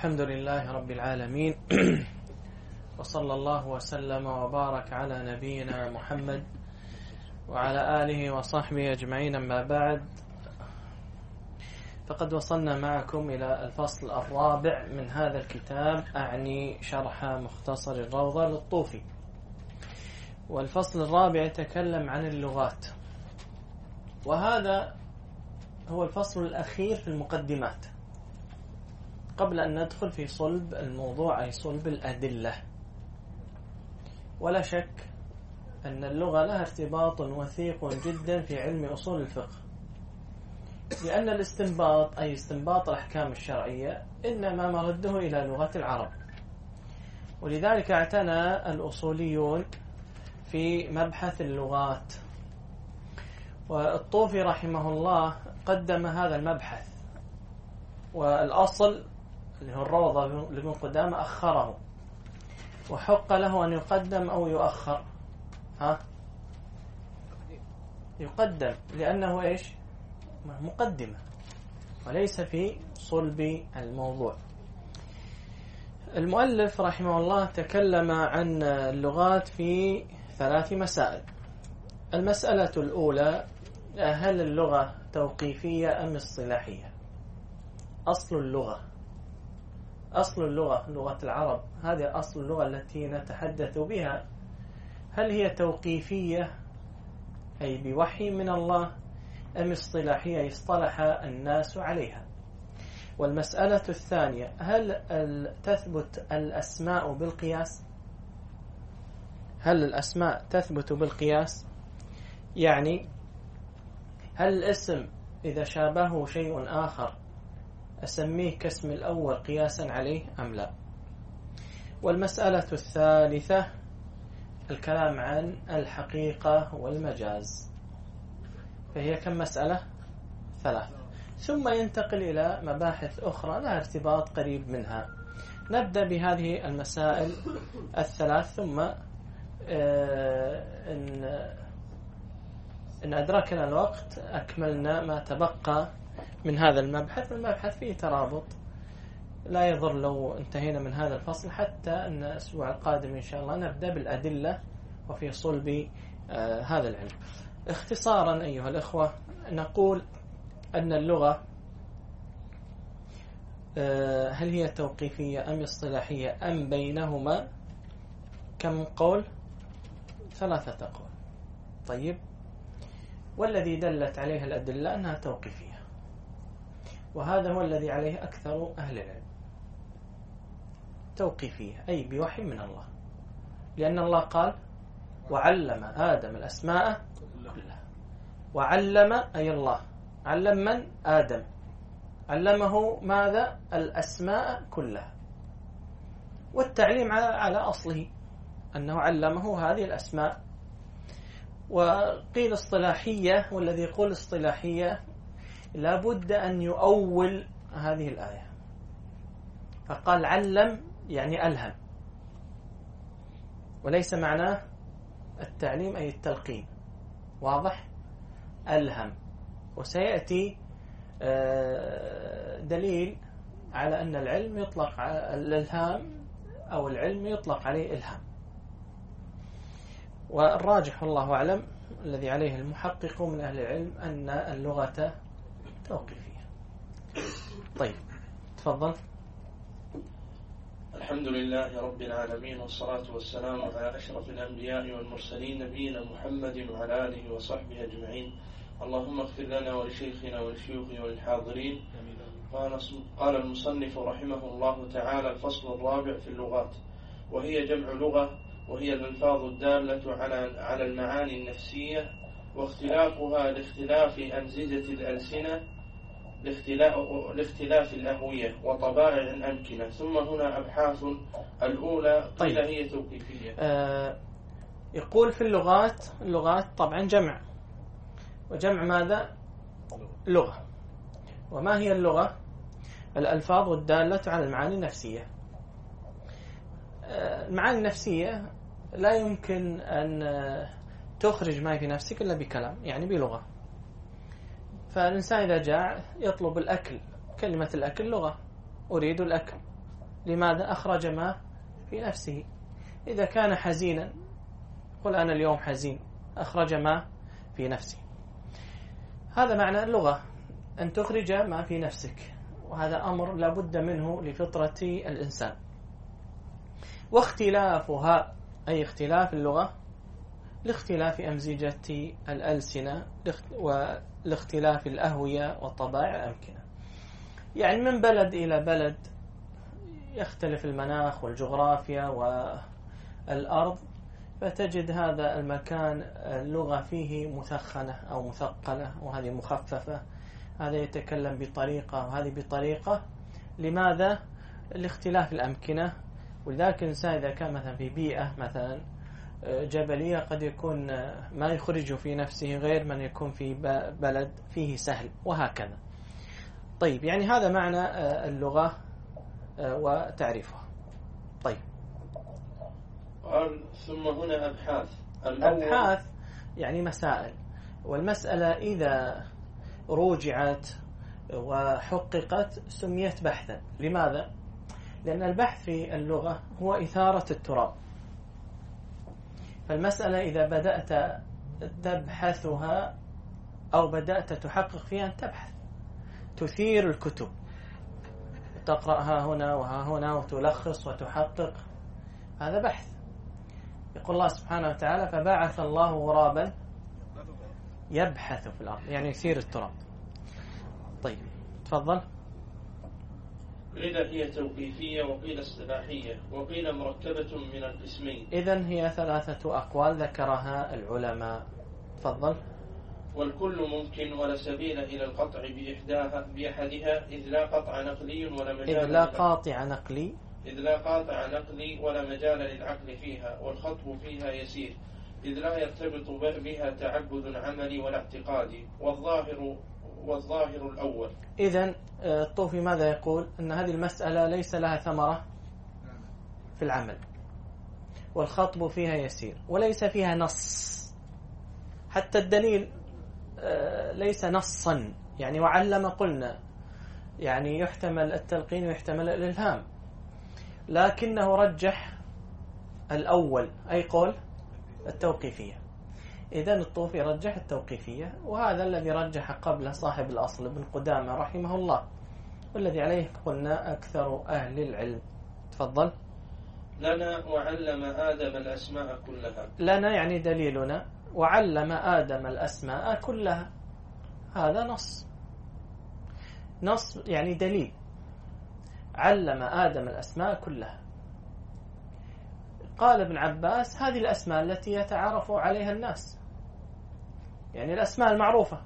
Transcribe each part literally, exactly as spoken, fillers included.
الحمد لله رب العالمين وصلى الله وسلم وبارك على نبينا محمد وعلى آله وصحبه أجمعين. أما بعد، فقد وصلنا معكم إلى الفصل الرابع من هذا الكتاب، أعني شرح مختصر الروضة للطوفي. والفصل الرابع يتكلم عن اللغات، وهذا هو الفصل الأخير في المقدمات قبل أن ندخل في صلب الموضوع، أي صلب الأدلة. ولا شك أن اللغة لها ارتباط وثيق جدا في علم أصول الفقه، لأن الاستنباط أي استنباط الأحكام الشرعية إنما مرده إلى لغة العرب. ولذلك اعتنى الأصوليون في مبحث اللغات، والطوفي رحمه الله قدم هذا المبحث، والأصل اللي هو الروضة لابن قدامة أخره، وحق له أن يقدم أو يؤخر. ها يقدم لأنه إيش؟ مقدمة وليس في صلب الموضوع. المؤلف رحمه الله تكلم عن اللغات في ثلاث مسائل. المسألة الأولى: هل اللغة توقيفية أم اصطلاحية؟ أصل اللغة أصل اللغة لغة العرب، هذه أصل اللغة التي نتحدث بها، هل هي توقيفية أي بوحي من الله، أم اصطلاحية اصطلح الناس عليها؟ والمسألة الثانية: هل تثبت الأسماء بالقياس؟ هل الأسماء تثبت بالقياس؟ يعني هل الاسم إذا شابهه شيء آخر أسميه كاسم الأول قياسا عليه أم لا؟ والمسألة الثالثة: الكلام عن الحقيقة والمجاز. فهي كم مسألة؟ ثلاثة. ثم ينتقل إلى مباحث أخرى لها ارتباط قريب منها. نبدأ بهذه المسائل الثلاث، ثم إن إن أدركنا الوقت أكملنا ما تبقى من هذا المبحث. المبحث فيه ترابط، لا يضر لو انتهينا من هذا الفصل، حتى أن الأسبوع القادم إن شاء الله نبدأ بالأدلة وفي صلب آه هذا العلم. اختصارا أيها الأخوة، نقول أن اللغة آه هل هي توقيفية أم اصطلاحية أم بينهما؟ كم قول؟ ثلاثة أقوال. طيب، والذي دلت عليها الأدلة أنها توقيفية، وهذا هو الذي عليه أكثر أهل العلم. توقيفية أي بوحي من الله، لأن الله قال: وعلم آدم الأسماء كلها. وعلم أي الله علم من؟ آدم. علمه ماذا؟ الأسماء كلها. والتعليم على أصله أنه علمه هذه الأسماء. وقيل اصطلاحية، والذي يقول اصطلاحية لابد أن يؤول هذه الآية، فقال علم يعني ألهم، وليس معناه التعليم أي التلقين. واضح؟ ألهم. وسيأتي دليل على أن العلم يطلق على الإلهام، أو العلم يطلق عليه إلهام. والراجح والله أعلم الذي عليه المحقق من أهل العلم أن اللغة توقيفية. طيب، تفضل. الحمد لله رب العالمين، والصلاة والسلام على أشرف الأنبياء والمرسلين، نبينا محمد وعلى آله وصحبه أجمعين. اللهم اغفر لنا ولشيخنا ولشيوخنا وللحاضرين. قال المصنف رحمه الله تعالى: الفصل الرابع في اللغات، وهي جمع لغة، وهي الألفاظ الدالة على على المعاني النفسية، واختلافها لاختلاف أنسجة الألسنة، لاختلاف, لاختلاف الأهوية وطبائع الأمكنة. ثم هنا أبحاث. الأولى قيل طيب. هي توقيفية. آه يقول في اللغات، اللغات طبعا جمع، وجمع ماذا؟ لغة. وما هي اللغة؟ الألفاظ الدالة على المعاني النفسية. آه المعاني النفسية لا يمكن أن تخرج ما في نفسك إلا بكلام، يعني بلغة. فالإنسان إذا جاع يطلب الأكل، كلمة الأكل لغة، أريد الأكل. لماذا؟ أخرج ما في نفسه. إذا كان حزينا قل أنا اليوم حزين، أخرج ما في نفسه. هذا معنى اللغة، أن تخرج ما في نفسك، وهذا أمر لا بد منه لفطرة الإنسان. واختلافها أي اختلاف اللغة لاختلاف أمزجة الألسنة ولاختلاف الأهوية والطبائع الأمكنة. يعني من بلد إلى بلد يختلف المناخ والجغرافيا والأرض، فتجد هذا المكان اللغة فيه مثخنة أو مثقلة، وهذه مخففة، هذا يتكلم بطريقة وهذه بطريقة. لماذا؟ لاختلاف الأمكنة. ولذلك الإنسان إذا كان مثلا في بيئة مثلا جبلية قد يكون ما يخرج في نفسه غير من يكون في بلد فيه سهل، وهكذا. طيب، يعني هذا معنى اللغة وتعريفها. طيب، قال ثم هنا أبحاث. الأبحاث يعني مسائل، والمسألة إذا روجعت وحققت سميت بحثا. لماذا؟ لأن البحث في اللغة هو إثارة التراب. فالمسألة إذا بدأت تبحثها أو بدأت تحقق فيها، أن تبحث، تثير الكتب، تقرأها هنا وها هنا وتلخص وتحقق، هذا بحث. يقول الله سبحانه وتعالى فبعث الله غرابا يبحث في الأرض، يعني يثير التراب. طيب، تفضل. قيل هي توقيفية وقيل اصطلاحية وقيل مركبة من القسمين. إذن هي ثلاثة أقوال ذكرها العلماء. تفضل. والكل ممكن ولا سبيل إلى القطع بإحداها بأحدها إذ لا قطع نقلي ولا مجال إذ لا قاطع نقلي إذ لا قاطع نقلي ولا مجال للعقل فيها، والخطب فيها يسير إذ لا يرتبط بها تعبد عملي ولا اعتقادي، والظاهر والظاهر الأول. إذن الطوفي ماذا يقول؟ أن هذه المسألة ليس لها ثمرة في العمل، والخطب فيها يسير، وليس فيها نص، حتى الدليل ليس نصا. يعني وعلم قلنا يعني يحتمل التلقين ويحتمل الإلهام، لكنه رجح الأول، أي قول التوقيفية. إذن الطوفي رجح التوقيفية، وهذا الذي رجح قبل صاحب الأصل ابن قدامة رحمه الله، والذي عليه قلنا أكثر أهل العلم. تفضل. لنا وعلم آدم الأسماء كلها. لنا يعني دليلنا، وعلم آدم الأسماء كلها، هذا نص، نص يعني دليل. علم آدم الأسماء كلها. قال ابن عباس هذه الأسماء التي يتعارف عليها الناس، يعني الأسماء المعروفة.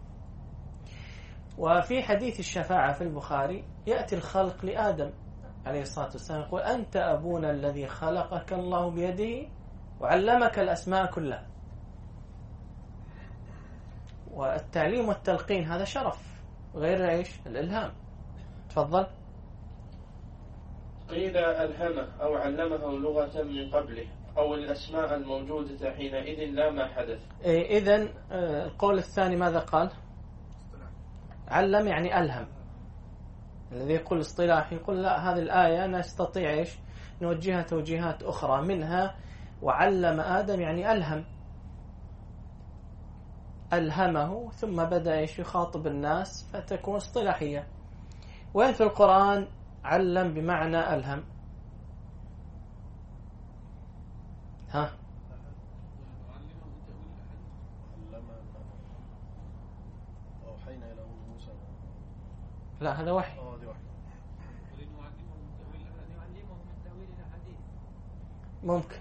وفي حديث الشفاعة في البخاري يأتي الخلق لآدم عليه الصلاة والسلام يقول أنت أبونا الذي خلقك الله بيده وعلمك الأسماء كلها. والتعليم والتلقين هذا شرف غير ايش؟ الإلهام. تفضل. قيل ألهمه أو علمه لغة من قبله أو الأسماء الموجودة حينئذ لا ما حدث. إيه إذن القول الثاني ماذا قال؟ علم يعني ألهم. الذي يقول اصطلاح يقول لا، هذه الآية نستطيع إيش نوجهها توجيهات أخرى، منها وعلم آدم يعني ألهم، ألهمه، ثم بدأ إيش يخاطب الناس فتكون اصطلاحية. وين في القرآن علم بمعنى ألهم؟ ها؟ لا، هذا وحي. ممكن.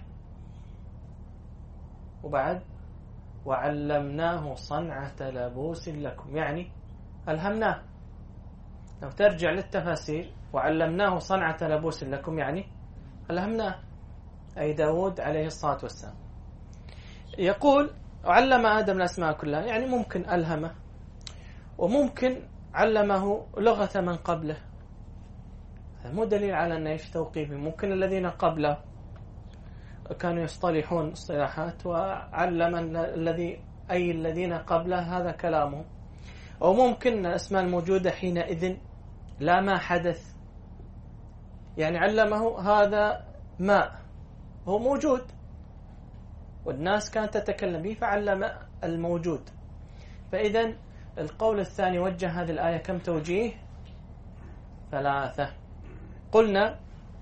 وبعد وعلمناه صنعة لبوس لكم، يعني ألهمناه. لو ترجع للتفاسير وعلمناه صنعة لبوس لكم يعني ألهمناه، أي داود عليه الصلاة والسلام. يقول علم آدم الأسماء كلها، يعني ممكن ألهمه، وممكن علمه لغة من قبله. مو دليل على أنه إيش توقيفي. ممكن الذين قبله كانوا يصطلحون اصطلاحات وعلم الذي أي الذين قبله هذا كلامه. أو ممكن الأسماء الموجودة حينئذ لا ما حدث، يعني علمه هذا ماء، هو موجود والناس كانت تتكلم به فعلم الموجود. فإذا القول الثاني وجه هذه الآية كم توجيه؟ ثلاثة. قلنا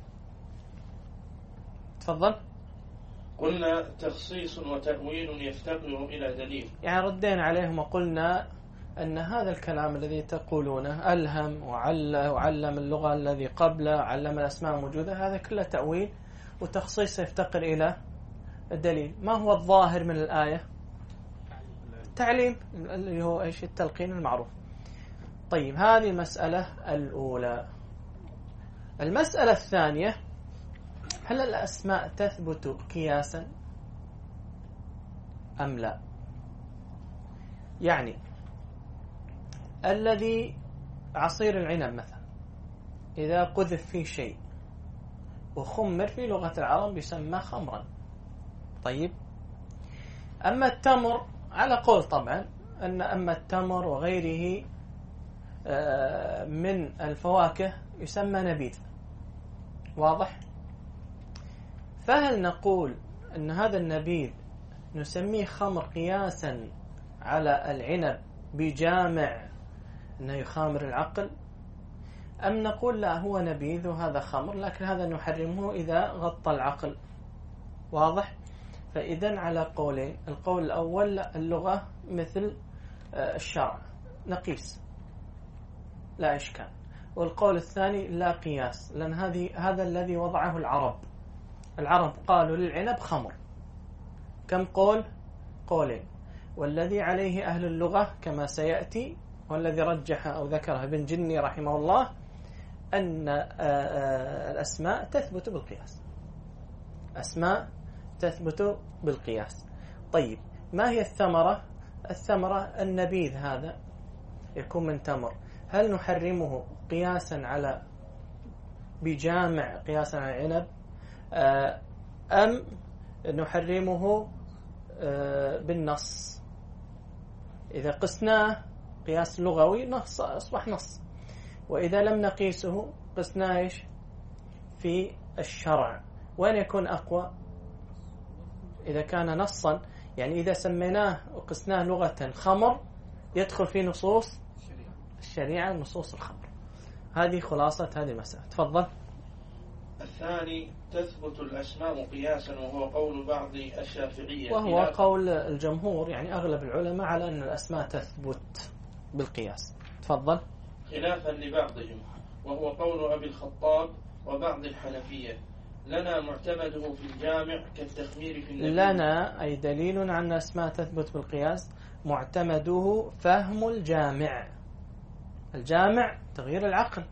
تفضل. قلنا تخصيص وتأويل يفتقر إلى دليل، يعني ردينا عليهم وقلنا أن هذا الكلام الذي تقولونه ألهم وعلم اللغة الذي قبله، علم الأسماء موجودة، هذا كله تأويل وتخصيص يفتقر إلى الدليل. ما هو الظاهر من الآية؟ التعليم اللي هو إيش؟ التلقين المعروف. طيب هذه المسألة الأولى. المسألة الثانية، هل الأسماء تثبت قياسا أم لا؟ يعني الذي عصير العنب مثلا إذا قذف فيه شيء وخمر في لغة العرب يسمى خمرا. طيب أما التمر على قول طبعا أن أما التمر وغيره من الفواكه يسمى نبيذ. واضح؟ فهل نقول أن هذا النبيذ نسميه خمر قياسا على العنب بجامع أنه يخامر العقل، أم نقول لا هو نبيذ وهذا خمر لكن هذا نحرمه إذا غطى العقل؟ واضح؟ فإذن على قولين. القول الأول اللغة مثل الشرع نقيس لا إشكال، والقول الثاني لا قياس، لأن هذه هذا الذي وضعه العرب. العرب قالوا للعنب خمر. كم قول؟ قولين. والذي عليه أهل اللغة كما سيأتي والذي رجح أو ذكره ابن جني رحمه الله أن الأسماء تثبت بالقياس. أسماء تثبت بالقياس. طيب ما هي الثمرة؟ الثمرة النبيذ هذا يكون من تمر، هل نحرمه قياسا على بجامع قياسا على العنب أم نحرمه بالنص؟ إذا قسناه قياس لغوي نص أصبح نص، وإذا لم نقيسه قسناه إيش؟ في الشرع. وين يكون أقوى؟ إذا كان نصا، يعني إذا سميناه وقسناه لغة خمر يدخل في نصوص الشريعة نصوص الخمر. هذه خلاصة هذه المسألة. تفضل. الثاني تثبت الأسماء قياسا، وهو قول بعض الشافعية وهو قول الجمهور، يعني أغلب العلماء على أن الأسماء تثبت بالقياس. تفضل. خلافا لبعضهم، وهو قول أبي الخطاب وبعض الحنفية. لنا معتمده في الجامع كالتخمير في النبي. لنا أي دليل على أن الأسماء تثبت بالقياس معتمده فهم الجامع. الجامع تغيير العقل.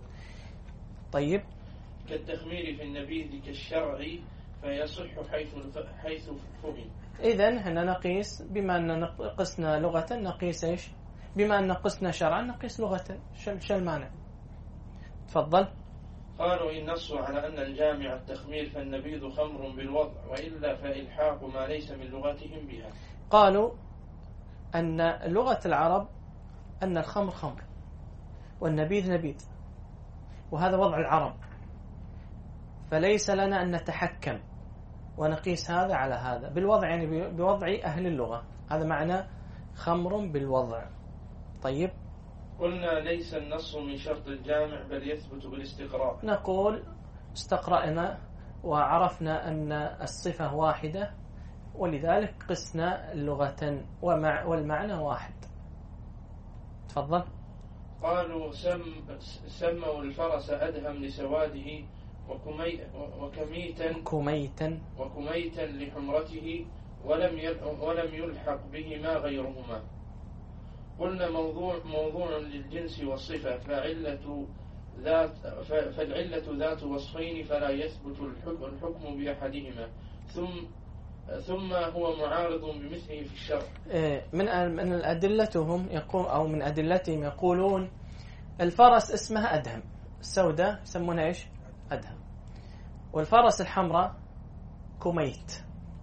طيب كالتخمير في النبيذ كالشرع فيصح حيث حيث فهم. إذن هنا نقيس، بما أن قسنا لغة نقيس إيش؟ بما أن قسنا شرعا نقيس لغة. شو المانع؟ تفضل. قالوا إن نصوا على أن الجامع التخمير فالنبيذ خمر بالوضع، وإلا فإلحاق ما ليس من لغتهم بها. قالوا أن لغة العرب أن الخمر خمر والنبيذ نبيذ، وهذا وضع العرب، فليس لنا أن نتحكم ونقيس هذا على هذا بالوضع، يعني بوضع أهل اللغة. هذا معنى خمر بالوضع. طيب قلنا ليس النص من شرط الجامع بل يثبت بالاستقراء. نقول استقرأنا وعرفنا أن الصفة واحدة، ولذلك قسنا لغة ومع والمعنى واحد. تفضل. قالوا سم سموا الفرس أدهم لسواده وكمي وكميتا كميتا وكميتا لحمرته ولم ولم يلحق بهما غيرهما. قلنا موضوع موضوع للجنس والصفة، فعلة ذات فالعلة ذات وصفين فلا يثبت الحكم بأحدهما، ثم ثم هو معارض بمثله في الشرع. من من أدلتهم يقول أو من أدلتهم يقولون الفرس اسمها أدهم، السوداء يسمونها إيش؟ أدهم، والفرس الحمراء كميت،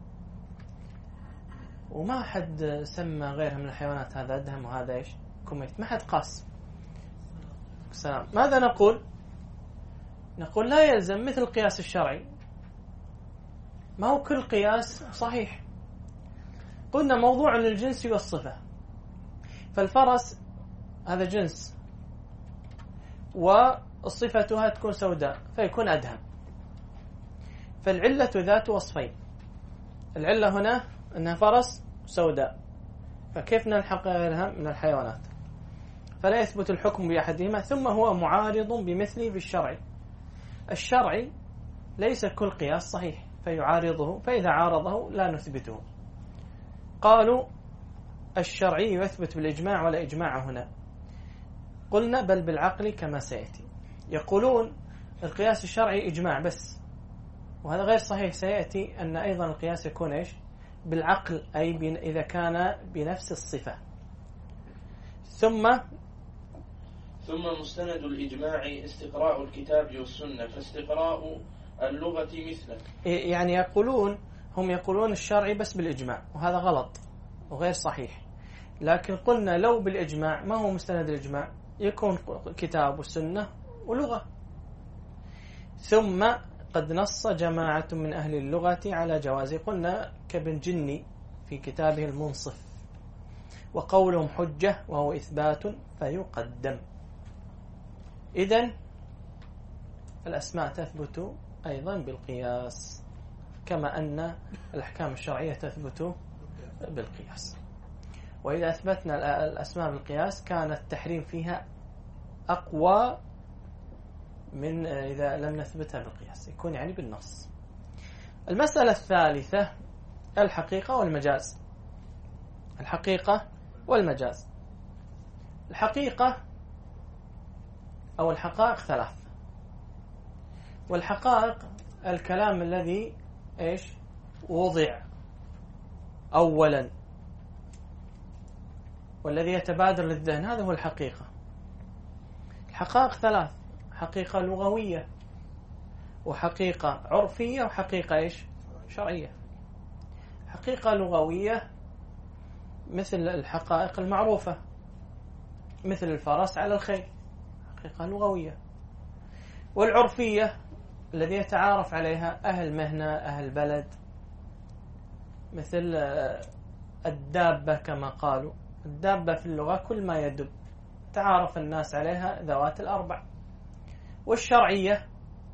وما حد سمى غيرها من الحيوانات هذا أدهم وهذا إيش؟ كميت، ما حد قاس. السلام. ماذا نقول؟ نقول لا يلزم مثل القياس الشرعي، ما هو كل قياس صحيح. قلنا موضوع للجنس والصفة، فالفرس هذا جنس وصفتها تكون سوداء فيكون أدهم، فالعلة ذات وصفين. العلة هنا أنها فرس سوداء، فكيف نلحق غيرها من الحيوانات؟ فلا يثبت الحكم بأحدهما، ثم هو معارض بمثله في الشرع. الشرعي ليس كل قياس صحيح فيعارضه، فإذا عارضه لا نثبته. قالوا الشرعي يثبت بالإجماع ولا إجماع هنا. قلنا بل بالعقل كما سيأتي. يقولون القياس الشرعي إجماع بس، وهذا غير صحيح. سيأتي أن أيضا القياس يكون إيش؟ بالعقل، أي إذا كان بنفس الصفة. ثم ثم مستند الإجماع استقراء الكتاب والسنة، فاستقراء اللغة مثله. يعني يقولون هم يقولون الشرعي بس بالإجماع، وهذا غلط وغير صحيح. لكن قلنا لو بالإجماع، ما هو مستند الإجماع؟ يكون كتاب والسنة ولغة. ثم قد نص جماعة من أهل اللغة على جواز، قلنا كابن جني في كتابه المنصف، وقولهم حجة وهو إثبات فيقدم. إذن الأسماء تثبت أيضا بالقياس، كما أن الأحكام الشرعية تثبت بالقياس. وإذا أثبتنا الأسماء بالقياس كان التحريم فيها أقوى من إذا لم نثبتها بالقياس، يكون يعني بالنص. المسألة الثالثة الحقيقة والمجاز. الحقيقة والمجاز. الحقيقة أو الحقائق ثلاث. والحقائق الكلام الذي إيش وضع أولا والذي يتبادر للذهن، هذا هو الحقيقة. الحقائق ثلاث: حقيقة لغوية، وحقيقة عرفية، وحقيقة إيش شرعية. حقيقة لغوية مثل الحقائق المعروفة، مثل الفرس على الخيل، حقيقة لغوية. والعرفية الذي يتعارف عليها أهل مهنة أهل بلد، مثل الدابة كما قالوا. الدابة في اللغة كل ما يدب، تعارف الناس عليها ذوات الأربع. والشرعية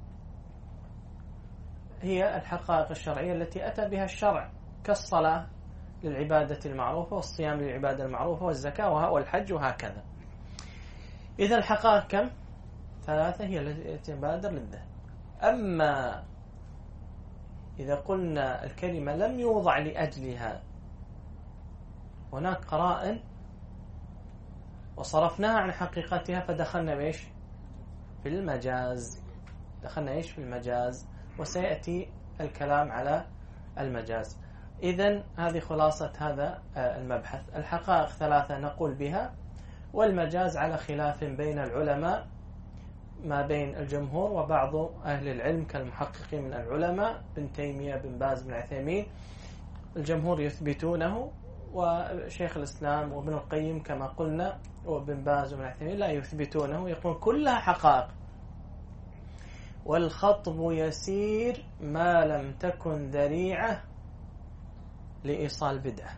هي الحقائق الشرعية التي أتى بها الشرع، كالصلاة للعبادة المعروفة، والصيام للعبادة المعروفة، والزكاة والحج وهكذا. إذا الحقائق كم؟ ثلاثة هي التي تبادر للذهن. أما إذا قلنا الكلمة لم يوضع لأجلها، هناك قرائن وصرفناها عن حقيقتها، فدخلنا بإيش؟ في المجاز. دخلنا إيش؟ في المجاز، وسيأتي الكلام على المجاز. إذن هذه خلاصة هذا المبحث. الحقائق ثلاثة نقول بها، والمجاز على خلاف بين العلماء، ما بين الجمهور وبعض أهل العلم كالمحققين من العلماء بن تيمية بن باز بن عثيمين. الجمهور يثبتونه، وشيخ الإسلام وابن القيم كما قلنا وابن باز وابن عثيمين لا يثبتونه، يقول كلها حقائق. والخطب يسير ما لم تكن ذريعة لإيصال بدعة،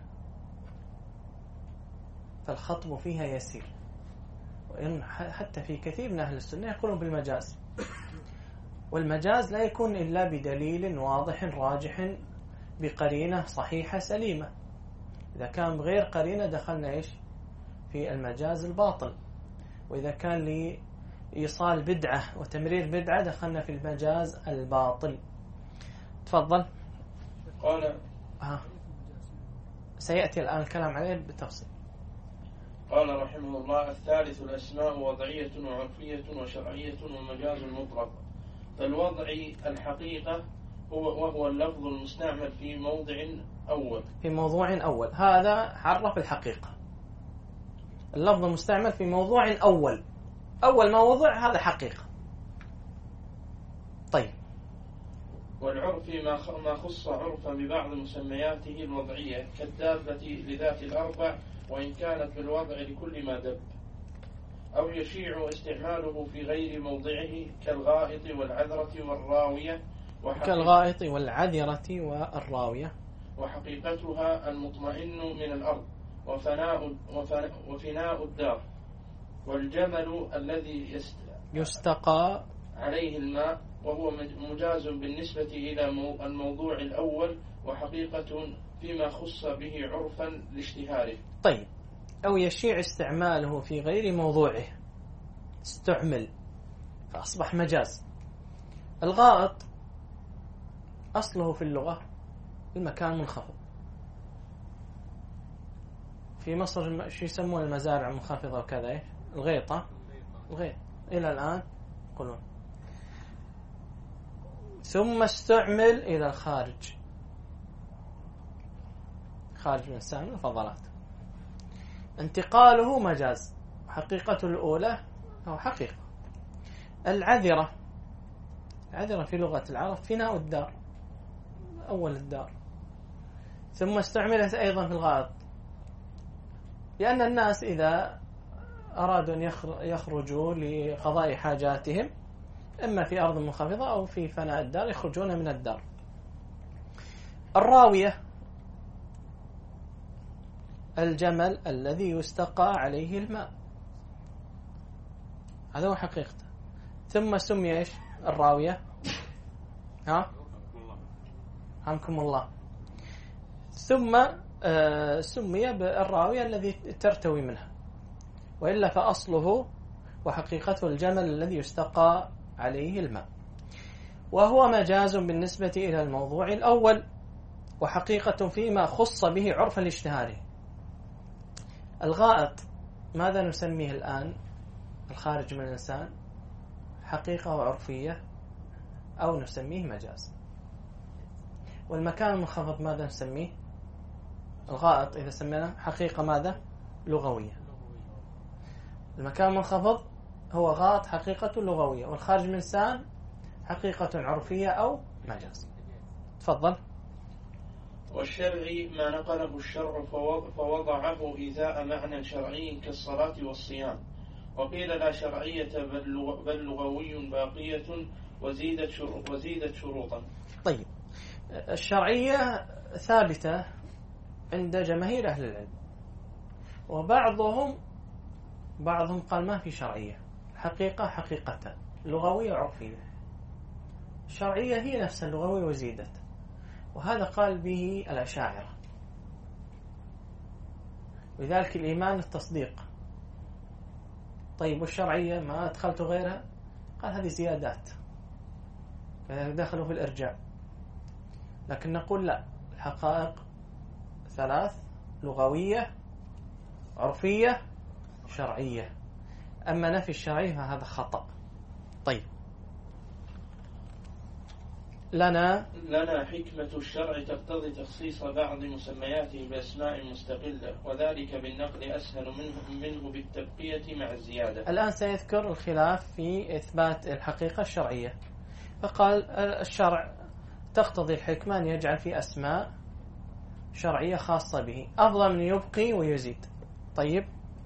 فالخطب فيها يسير. وإن حتى في كثير من أهل السنة يقولون بالمجاز، والمجاز لا يكون إلا بدليل واضح راجح بقرينة صحيحة سليمة. إذا كان بغير قرينة دخلنا إيش؟ في المجاز الباطل. وإذا كان لإيصال بدعة وتمرير بدعة دخلنا في المجاز الباطل. تفضل. قال ها. سيأتي الآن الكلام عليه بالتفصيل. قال رحمه الله: الثالث الأسماء وضعية وعرفية وشرعية ومجاز مطلق. فالوضعي الحقيقة هو وهو اللفظ المستعمل في موضع أول في موضوع أول هذا عرف الحقيقة. اللفظ المستعمل في موضوع أول، أول ما وضع هذا حقيقة. طيب. والعرفي ما خص عرفا ببعض مسمياته الوضعية كالدابة لذات الأربع، وإن كانت بالوضع لكل ما دب. أو يشيع استعماله في غير موضعه كالغائط والعذرة والراوية كالغائط والعذرة والراوية وحقيقتها المطمئن من الأرض وفناء, وفناء الدار، والجمل الذي يستقى عليه الماء وهو مجاز بالنسبة إلى الموضوع الأول وحقيقة فيما خص به عرفا لاشتهاره. طيب، أو يشيع استعماله في غير موضوعه، استعمل فأصبح مجاز. الغائط أصله في اللغة المكان منخفض. في مصر شو يسمون المزارع المنخفضة وكذا؟ الغيطة، الغيط إلى الآن يقولون. ثم استعمل إلى الخارج، خارج من السام الفضلات، انتقاله مجاز، حقيقته الأولى أو حقيقة. العذرة، العذرة في لغة العرب فناء الدار، أول الدار. ثم استعملت أيضا في الغائط، لأن الناس إذا أرادوا أن يخرجوا لقضاء حاجاتهم إما في أرض منخفضة أو في فناء الدار يخرجون من الدار. الراوية الجمل الذي يستقى عليه الماء، هذا هو حقيقته. ثم سمي إيش الراوية؟ ها حمكم الله. ثم آه سمي بالراوية الذي ترتوي منها، وإلا فأصله وحقيقته الجمل الذي يستقى عليه الماء، وهو مجاز بالنسبة إلى الموضوع الأول وحقيقة فيما خص به عرف الاشتهار. الغائط ماذا نسميه الآن؟ الخارج من الإنسان، حقيقة وعرفية أو نسميه مجاز. والمكان المنخفض ماذا نسميه؟ الغائط إذا سمينا حقيقة ماذا؟ لغوية. المكان المنخفض هو غائط حقيقة لغوية، والخارج من الإنسان حقيقة عرفية أو مجاز. تفضل. والشرعي ما نقله الشرع فوضعه إزاء معنى شرعي كالصلاة والصيام، وقيل لا شرعية بل لغوي باقية وزيدت شروط وزيدت شروطا. طيب، الشرعية ثابتة عند جماهير أهل العلم، وبعضهم بعضهم قال ما في شرعية، حقيقة حقيقة لغوية عرفية. الشرعية هي نفس اللغوية وزيدت، وهذا قال به الأشاعرة. لذلك الإيمان التصديق. طيب، والشرعية ما أدخلت غيرها؟ قال هذه زيادات، دخلوا في الإرجاء. لكن نقول لا، الحقائق ثلاث: لغوية، عرفية، شرعية. أما نفي الشرعية فهذا خطأ. طيب، لنا لنا حكمة الشرع تقتضي تخصيص بعض مسمياته بأسماء مستقلة، وذلك بالنقل أسهل منه, منه بالتبقية مع الزيادة. الآن سيذكر الخلاف في إثبات الحقيقة الشرعية. فقال الشرع تقتضي الحكمة أن يجعل في أسماء شرعية خاصة به أفضل من يبقي ويزيد. طيب،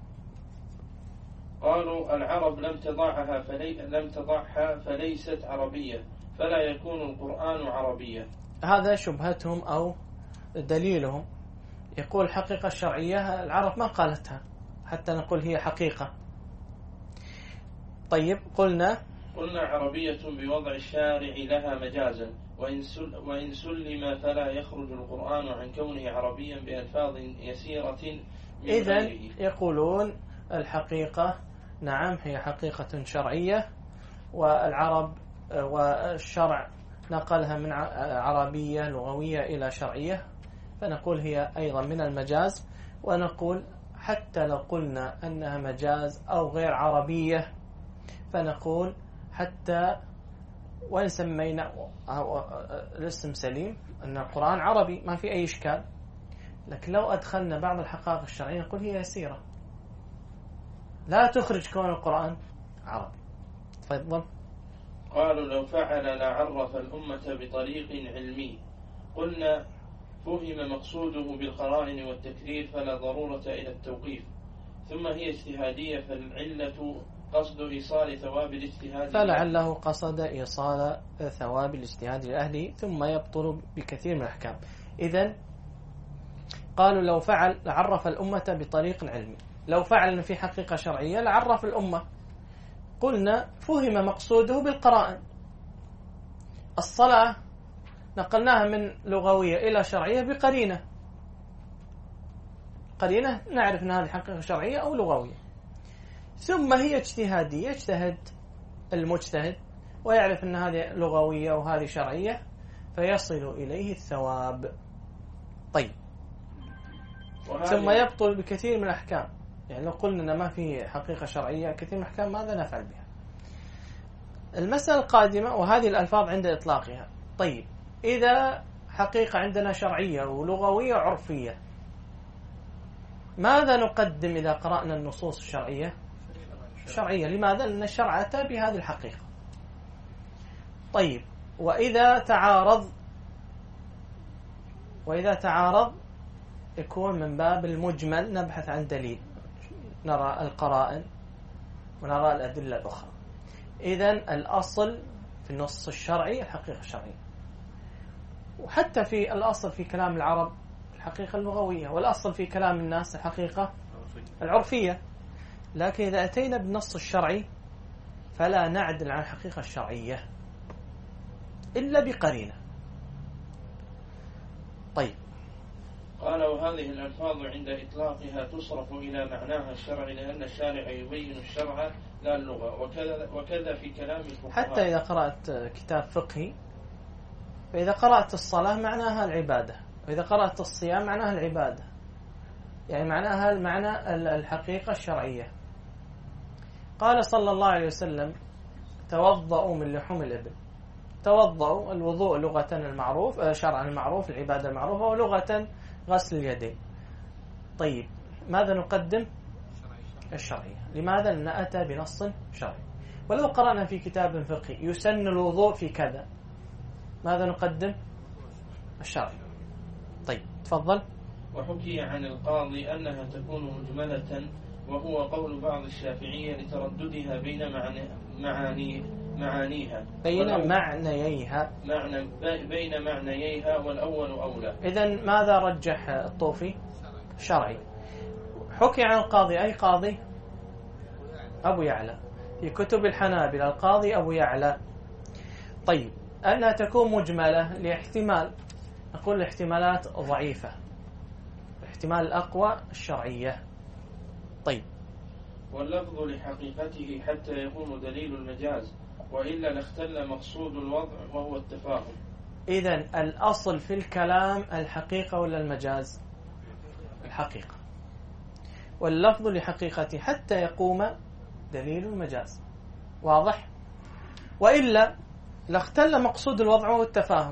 قالوا العرب لم تضعها فلي لم تضعها فليست عربية، فلا يكون القرآن عربيا. هذا شبهتهم أو دليلهم. يقول الحقيقة الشرعية العرب ما قالتها حتى نقول هي حقيقة. طيب، قلنا قلنا عربية بوضع الشارع لها مجازا، وإن سلم فلا يخرج القرآن عن كونه عربيا بألفاظ يسيرة. إذن يقولون الحقيقة نعم هي حقيقة شرعية، والعرب والشرع نقلها من عربية لغوية إلى شرعية، فنقول هي أيضا من المجاز. ونقول حتى لو قلنا أنها مجاز أو غير عربية، فنقول حتى وإن سمينا الاسم سليم أن القرآن عربي ما في أي إشكال، لكن لو أدخلنا بعض الحقائق الشرعية نقول هي يسيرة لا تخرج كون القرآن عربي. تفضل. قالوا لو فعل لعرف الأمة بطريق علمي. قلنا فهم مقصوده بالقرائن والتكرير فلا ضرورة إلى التوقيف، ثم هي اجتهادية فالعلة قصد إيصال ثواب الاجتهاد فلعله قصد إيصال ثواب الاجتهاد لأهله ثم يبطل بكثير من الأحكام. إذن قالوا لو فعل لعرف الأمة بطريق علمي، لو فعل في حقيقة شرعية لعرف الأمة. قلنا فهم مقصوده بالقرائن. الصلاة نقلناها من لغوية إلى شرعية بقرينة، قرينة نعرف أن هذه حقيقة شرعية أو لغوية. ثم هي اجتهادية، يجتهد المجتهد ويعرف أن هذه لغوية وهذه شرعية فيصل إليه الثواب. طيب، ثم يبطل بكثير من الأحكام. يعني لو قلنا أن ما في حقيقة شرعية كثير من الأحكام ماذا نفعل بها؟ المسألة القادمة، وهذه الألفاظ عند إطلاقها. طيب، إذا حقيقة عندنا شرعية ولغوية وعرفية، ماذا نقدم إذا قرأنا النصوص الشرعية؟ شرعية. لماذا؟ لأن الشرع أتى بهذه الحقيقة. طيب، وإذا تعارض وإذا تعارض يكون من باب المجمل، نبحث عن دليل، نرى القرائن ونرى الأدلة الأخرى. إذن الأصل في النص الشرعي الحقيقة الشرعية، وحتى في الأصل في كلام العرب الحقيقة اللغوية، والأصل في كلام الناس الحقيقة العرفية. لكن إذا أتينا بالنص الشرعي فلا نعدل عن الحقيقة الشرعية إلا بقرينة. طيب، قال وهذه الألفاظ عند إطلاقها تصرف إلى معناها الشرعي لأن الشارع يبين الشرع لا اللغة، وكذا, وكذا في كلام الفقهاء. حتى إذا قرأت كتاب فقهي، فإذا قرأت الصلاة معناها العبادة، وإذا قرأت الصيام معناها العبادة، يعني معناها المعنى الحقيقة الشرعية. قال صلى الله عليه وسلم توضأوا من لحوم الإبل. توضأوا، الوضوء لغة المعروف، شرعا المعروف، العبادة المعروفة، ولغة غسل اليدين. طيب، ماذا نقدم؟ الشرعية. لماذا؟ لأن أتى بنص شرعي. ولو قرأنا في كتاب فقهي يسن الوضوء في كذا، ماذا نقدم؟ الشرعي. طيب، تفضل. وحكي عن القاضي أنها تكون مجملة، وهو قول بعض الشافعية لترددها بين معاني معاني معانيها بين معنييها معنى بين معنييها والأول أولى. إذن ماذا رجح الطوفي؟ شرعي. حكي عن القاضي، أي قاضي؟ أبو يعلى. في كتب الحنابلة القاضي أبو يعلى. طيب، أنها تكون مجملة لاحتمال، نقول الاحتمالات ضعيفة، الاحتمال الأقوى الشرعية. طيب، واللفظ لحقيقته حتى يكون دليل المجاز، وإلا لاختل مقصود الوضع وهو التفاهم. إذن الأصل في الكلام الحقيقة ولا المجاز؟ الحقيقة. واللفظ لحقيقته حتى يقوم دليل المجاز. واضح؟ وإلا لاختل مقصود الوضع وهو التفاهم.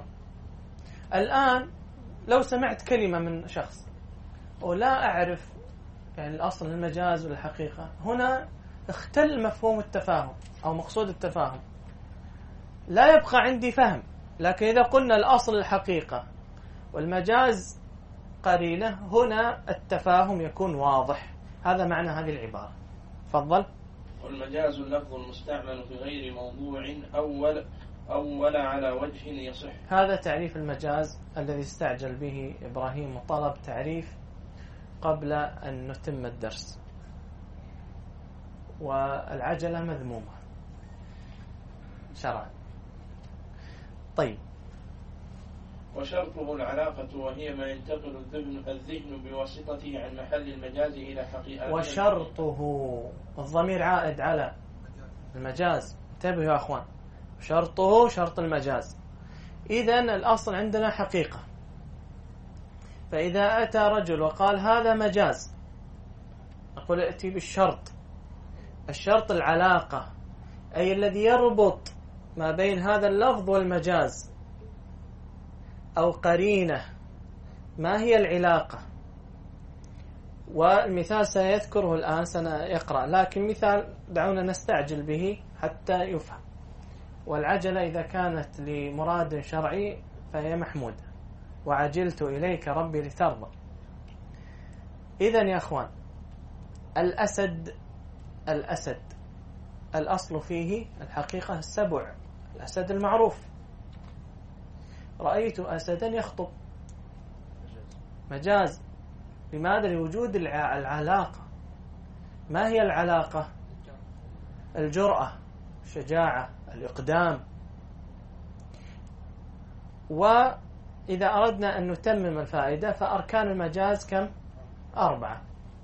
الآن لو سمعت كلمة من شخص ولا أعرف يعني الأصل المجاز والحقيقة، هنا اختل مفهوم التفاهم أو مقصود التفاهم، لا يبقى عندي فهم. لكن إذا قلنا الأصل الحقيقة والمجاز قرينة، هنا التفاهم يكون واضح. هذا معنى هذه العبارة. تفضل. والمجاز اللفظ المستعمل في غير موضوع أول أو ولا على وجه يصح. هذا تعريف المجاز الذي استعجل به إبراهيم وطلب تعريف قبل أن نتم الدرس، والعجلة مذمومة شرعا. طيب، وشرطه العلاقة، وهي ما ينتقل الذهن, الذهن بواسطته عن محل المجاز إلى حقيقة. وشرطه، الضمير عائد على المجاز. انتبهوا يا أخوان، شرطه شرط المجاز. إذن الأصل عندنا حقيقة، فإذا أتى رجل وقال هذا مجاز، نقول ائتي بالشرط. الشرط العلاقة، أي الذي يربط ما بين هذا اللفظ والمجاز، أو قرينة. ما هي العلاقة؟ والمثال سيذكره الآن سنقرأ، لكن مثال دعونا نستعجل به حتى يفهم. والعجلة إذا كانت لمراد شرعي فهي محمودة. وعجلت إليك ربي لترضى. إذن يا أخوان، الأسد الأسد الأصل فيه الحقيقة السبع، الأسد المعروف. رأيت أسدا يخطب، مجاز. لماذا؟ لوجود العلاقة. ما هي العلاقة؟ الجرأة، الشجاعة، الإقدام. وإذا أردنا أن نتمم الفائدة فأركان المجاز كم؟ أربعة: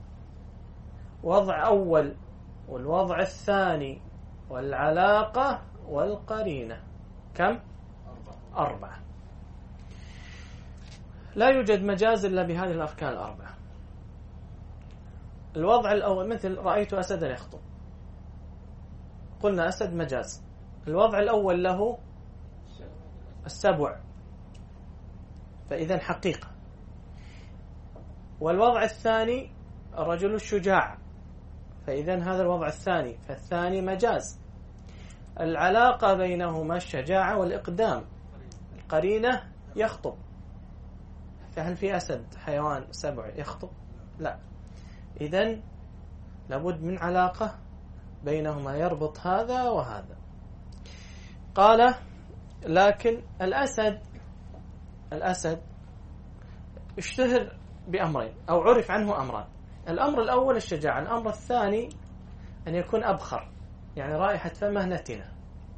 وضع أول، والوضع الثاني، والعلاقة، والقرينة. كم؟ أربعة. لا يوجد مجاز إلا بهذه الأركان الأربعة. الوضع الأول مثل رأيت أسدا يخطب، قلنا أسد مجاز. الوضع الأول له السبع، فإذا حقيقة. والوضع الثاني الرجل الشجاع، فإذا هذا الوضع الثاني، فالثاني مجاز. العلاقة بينهما الشجاعة والإقدام. القرينة يخطب، فهل في أسد حيوان سبع يخطب؟ لا. إذن لابد من علاقة بينهما يربط هذا وهذا. قال: لكن الأسد الأسد اشتهر بأمرين أو عرف عنه أمران. الأمر الأول الشجاعة، الأمر الثاني أن يكون أبخر، يعني رائحة فمه نتنة.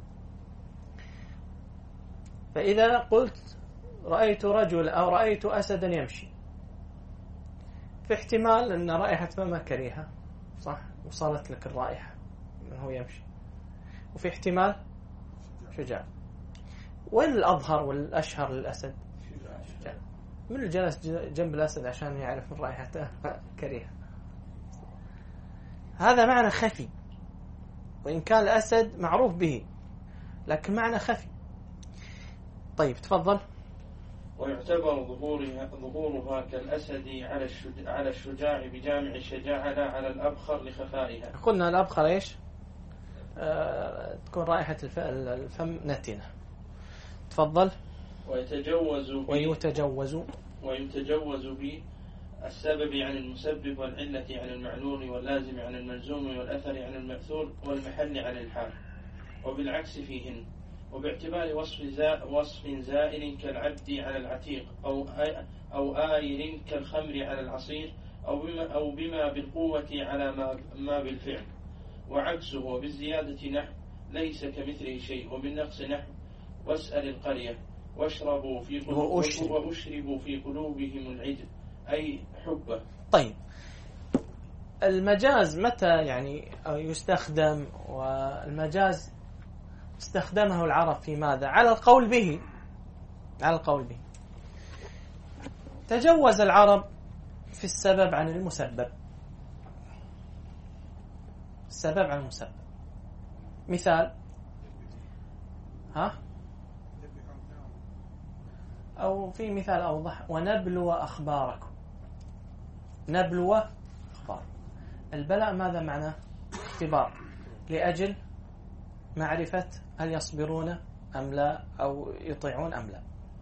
فإذا قلت رأيت رجل أو رأيت أسدا يمشي، في احتمال أن رائحة فمه كريهة، صح، وصلت لك الرائحة من هو يمشي، وفي احتمال شجاع. وين الأظهر والأشهر للأسد؟ شجاع. من اللي جلس جنب الأسد عشان يعرف من رائحته كريهة؟ هذا معنى خفي، وإن كان الأسد معروف به لكن معنى خفي. طيب تفضل. ويعتبر ظهورها, ظهورها كالأسد على الشجاع, على الشجاع بجامع الشجاعة لا على الأبخر لخفائها. قلنا الأبخر إيش؟ آه، تكون رائحة الفم نتنة. تفضل. ويتجوز ويتجوز ويتجوز بالسبب عن المسبب، والعلة عن المعلول، واللازم عن الملزوم، والأثر عن المأثور، والمحل عن الحال، وبالعكس فيهن. وباعتبار وصف زا وصف زائل كالعبد على العتيق، أو أو آير كالخمر على العصير، أو بما أو بما بالقوة على ما ما بالفعل، وعكسه. وبالزيادة نحو ليس كمثله شيء، وبالنقص نحو واسأل القرية، واشربوا في وأشربوا في قلوبهم العجل، أي حبه. طيب المجاز متى يعني يستخدم؟ والمجاز استخدمه العرب في ماذا؟ على القول به، على القول به. تجوز العرب في السبب عن المسبب، السبب عن المسبب. مثال، ها أو في مثال أوضح: ونبلو أخباركم. نبلو أخبار. البلاء ماذا معناه؟ اختبار، لأجل معرفة هل يصبرون أم لا، أو يطيعون أم لا.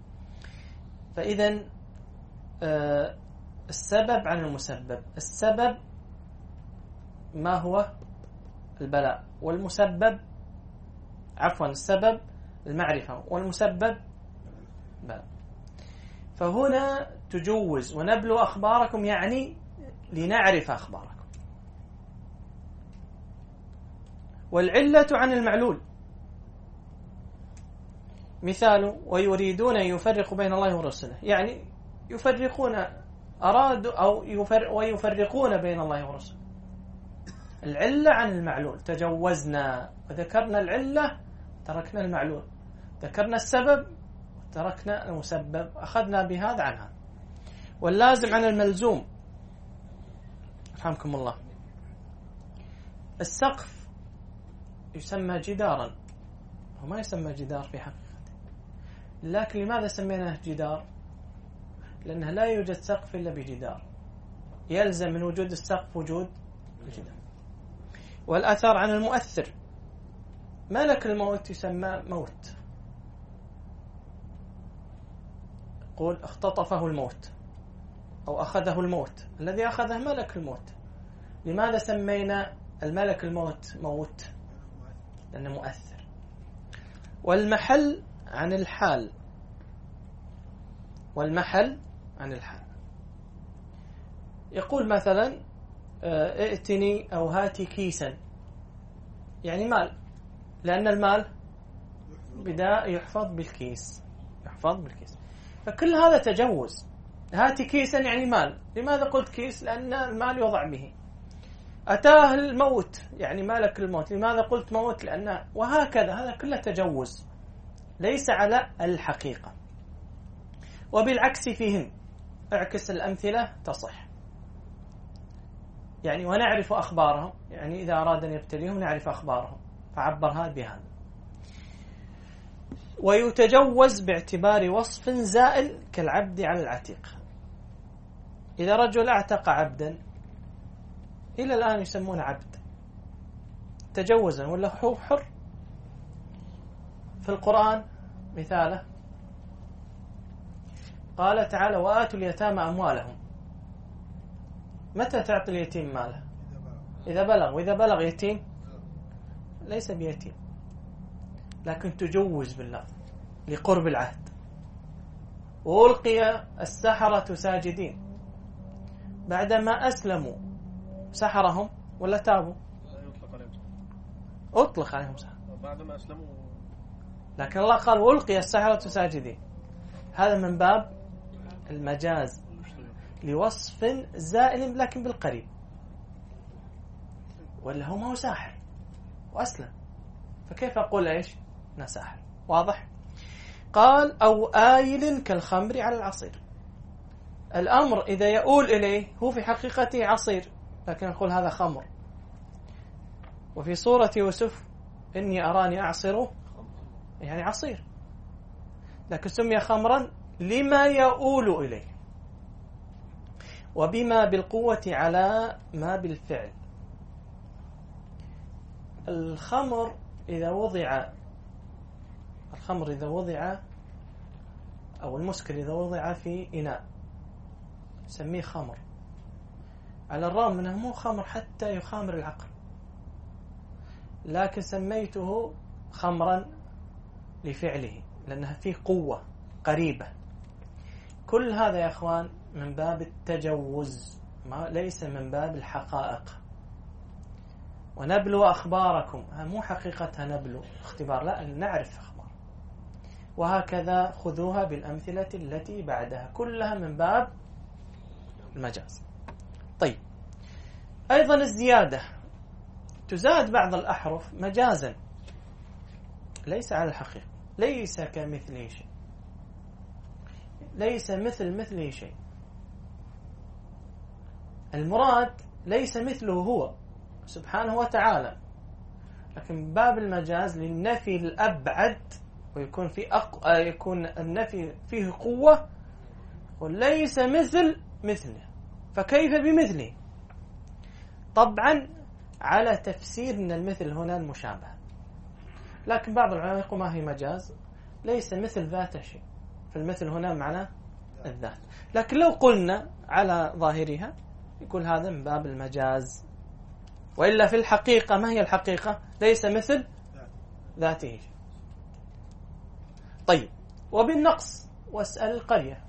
فإذن آه السبب عن المسبب. السبب ما هو؟ البلاء. والمسبب عفوا السبب المعرفة، والمسبب بلاء. فهنا تجوز ونبلو أخباركم، يعني لنعرف أخباركم. والعلة عن المعلول. مثال: ويريدون أن يفرقوا بين الله ورسوله، يعني يفرقون، أرادوا أو يفرق ويفرقون بين الله ورسوله. العلة عن المعلول. تجوزنا وذكرنا العلة، تركنا المعلول. ذكرنا السبب، تركنا المسبب، أخذنا بهذا عن هذا. واللازم عن الملزوم. رحمكم الله. السقف يسمى جدارا، هو ما يسمى جدار في حقيقته، لكن لماذا سميناه جدار؟ لأنه لا يوجد سقف إلا بجدار، يلزم من وجود السقف وجود الجدار. والأثر عن المؤثر. ملك الموت يسمى موت، قول اختطفه الموت أو أخذه الموت. الذي أخذه ملك الموت، لماذا سمينا الملك الموت موت؟ لأنه مؤثر. والمحل عن الحال، والمحل عن الحال. يقول مثلا ائتني أو هاتي كيسا، يعني مال، لأن المال بدأ يحفظ بالكيس، يحفظ بالكيس، فكل هذا تجوز. هاتي كيسا يعني مال، لماذا قلت كيس؟ لأن المال يوضع به. أتاه الموت يعني مالك الموت، لماذا قلت موت؟ لأن، وهكذا، هذا كله تجوز ليس على الحقيقة. وبالعكس فيهن، اعكس الأمثلة تصح. يعني ونعرف أخبارهم، يعني إذا أراد أن يبتليهم نعرف أخبارهم، فعبرها بهذا. ويتجوز باعتبار وصف زائل كالعبد على العتيق. إذا رجل اعتق عبدا، إلى الآن يسمون عبد تجوزا ولا هو حر. في القرآن مثاله قال تعالى وآتوا اليتامى أموالهم. متى تعطي اليتيم ماله؟ إذا بلغ. وإذا بلغ يتيم ليس بيتيم، لكن تجوز باللفظ لقرب العهد. وألقي السحرة ساجدين، بعدما أسلموا سحرهم ولا تابوا؟ أطلق عليهم سحر بعدما أسلموا، لكن الله قال وألقي السحرة ساجدين. هذا من باب المجاز لوصف زائل لكن بالقريب، ولا هو ما هو ساحر وأسلم، فكيف أقول إيش نساحر؟ واضح؟ قال أو آيل كالخمر على العصير. الأمر إذا يؤول إليه هو في حقيقته عصير، لكن نقول هذا خمر. وفي سورة يوسف إني أراني أعصر يعني عصير، لكن سمي خمرا لما يؤول إليه، وبما بالقوة على ما بالفعل. الخمر إذا وضع الخمر إذا وضع أو المسكر إذا وضع في إناء سميه خمر، على الرغم أنه مو خمر حتى يخامر العقل، لكن سميته خمرا لفعله لأنها فيه قوة قريبة. كل هذا يا أخوان من باب التجوز، ما ليس من باب الحقائق. ونبلو أخباركم، مو حقيقتها نبلو اختبار، لا نعرف أخبار. وهكذا خذوها بالأمثلة التي بعدها، كلها من باب المجاز. طيب، أيضا الزيادة تزاد بعض الأحرف مجازا ليس على الحقيقة، ليس كمثله شيء، ليس مثل مثله شيء. المراد ليس مثله هو سبحانه وتعالى، لكن باب المجاز للنفي الأبعد، ويكون في أق... يكون النفي فيه قوة، وليس مثل مثله، فكيف بمثله؟ طبعا على تفسير من المثل هنا المشابه، لكن بعض العلماء يقول ما هي مجاز، ليس مثل ذات شيء، فالمثل هنا معنى الذات. لكن لو قلنا على ظاهرها يقول هذا من باب المجاز، وإلا في الحقيقة ما هي الحقيقة؟ ليس مثل ذاته. طيب، وبالنقص واسأل القرية،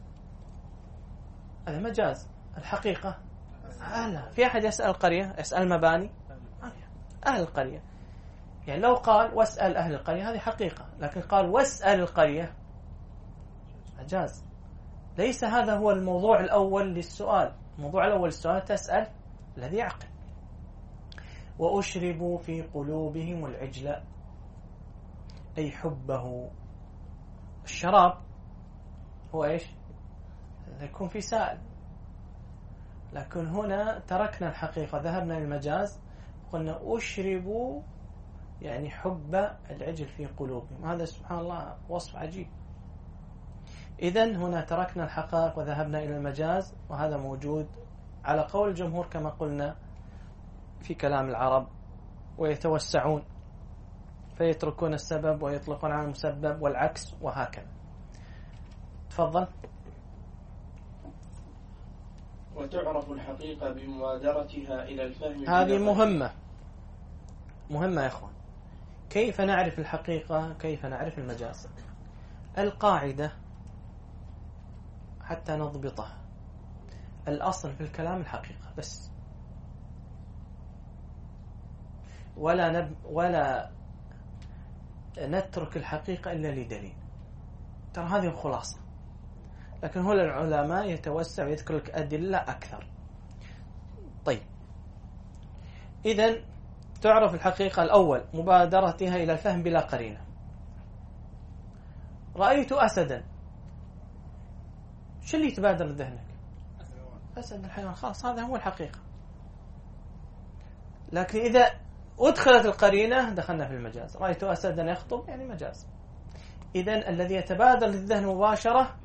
هذا مجاز. الحقيقة لا، في أحد يسأل القرية؟ يسأل مباني أهل القرية. يعني لو قال واسأل أهل القرية هذه حقيقة، لكن قال واسأل القرية مجاز. ليس هذا هو الموضوع الأول للسؤال. الموضوع الأول للسؤال تسأل الذي يعقل. وأشربوا في قلوبهم العجل أي حبه. الشراب هو إيش؟ يكون في سائل، لكن هنا تركنا الحقيقة، ذهبنا للمجاز، قلنا أشربوا يعني حب العجل في قلوبهم. هذا سبحان الله وصف عجيب. إذن هنا تركنا الحقائق وذهبنا إلى المجاز، وهذا موجود على قول الجمهور كما قلنا في كلام العرب، ويتوسعون فيتركون السبب ويطلقون على المسبب والعكس وهكذا. تفضل. وتعرف الحقيقة بمبادرتها إلى الفهم. هذه مهمة مهمة يا أخوان. كيف نعرف الحقيقة؟ كيف نعرف المجاز؟ القاعدة حتى نضبطها، الأصل في الكلام الحقيقة بس، ولا نب ولا نترك الحقيقة إلا لدليل. ترى هذه الخلاصة. لكن هنا العلماء يتوسع ويذكر لك أدلة أكثر. طيب، إذن تعرف الحقيقة الأول مبادرتها إلى الفهم بلا قرينة. رأيت أسدا، شو اللي يتبادر لذهنك؟ أسد الحيوان، خلاص هذا هو الحقيقة. لكن إذا أدخلت القرينة دخلنا في المجاز. رأيت أسدا يخطب يعني مجاز. إذن الذي يتبادر للذهن مباشرة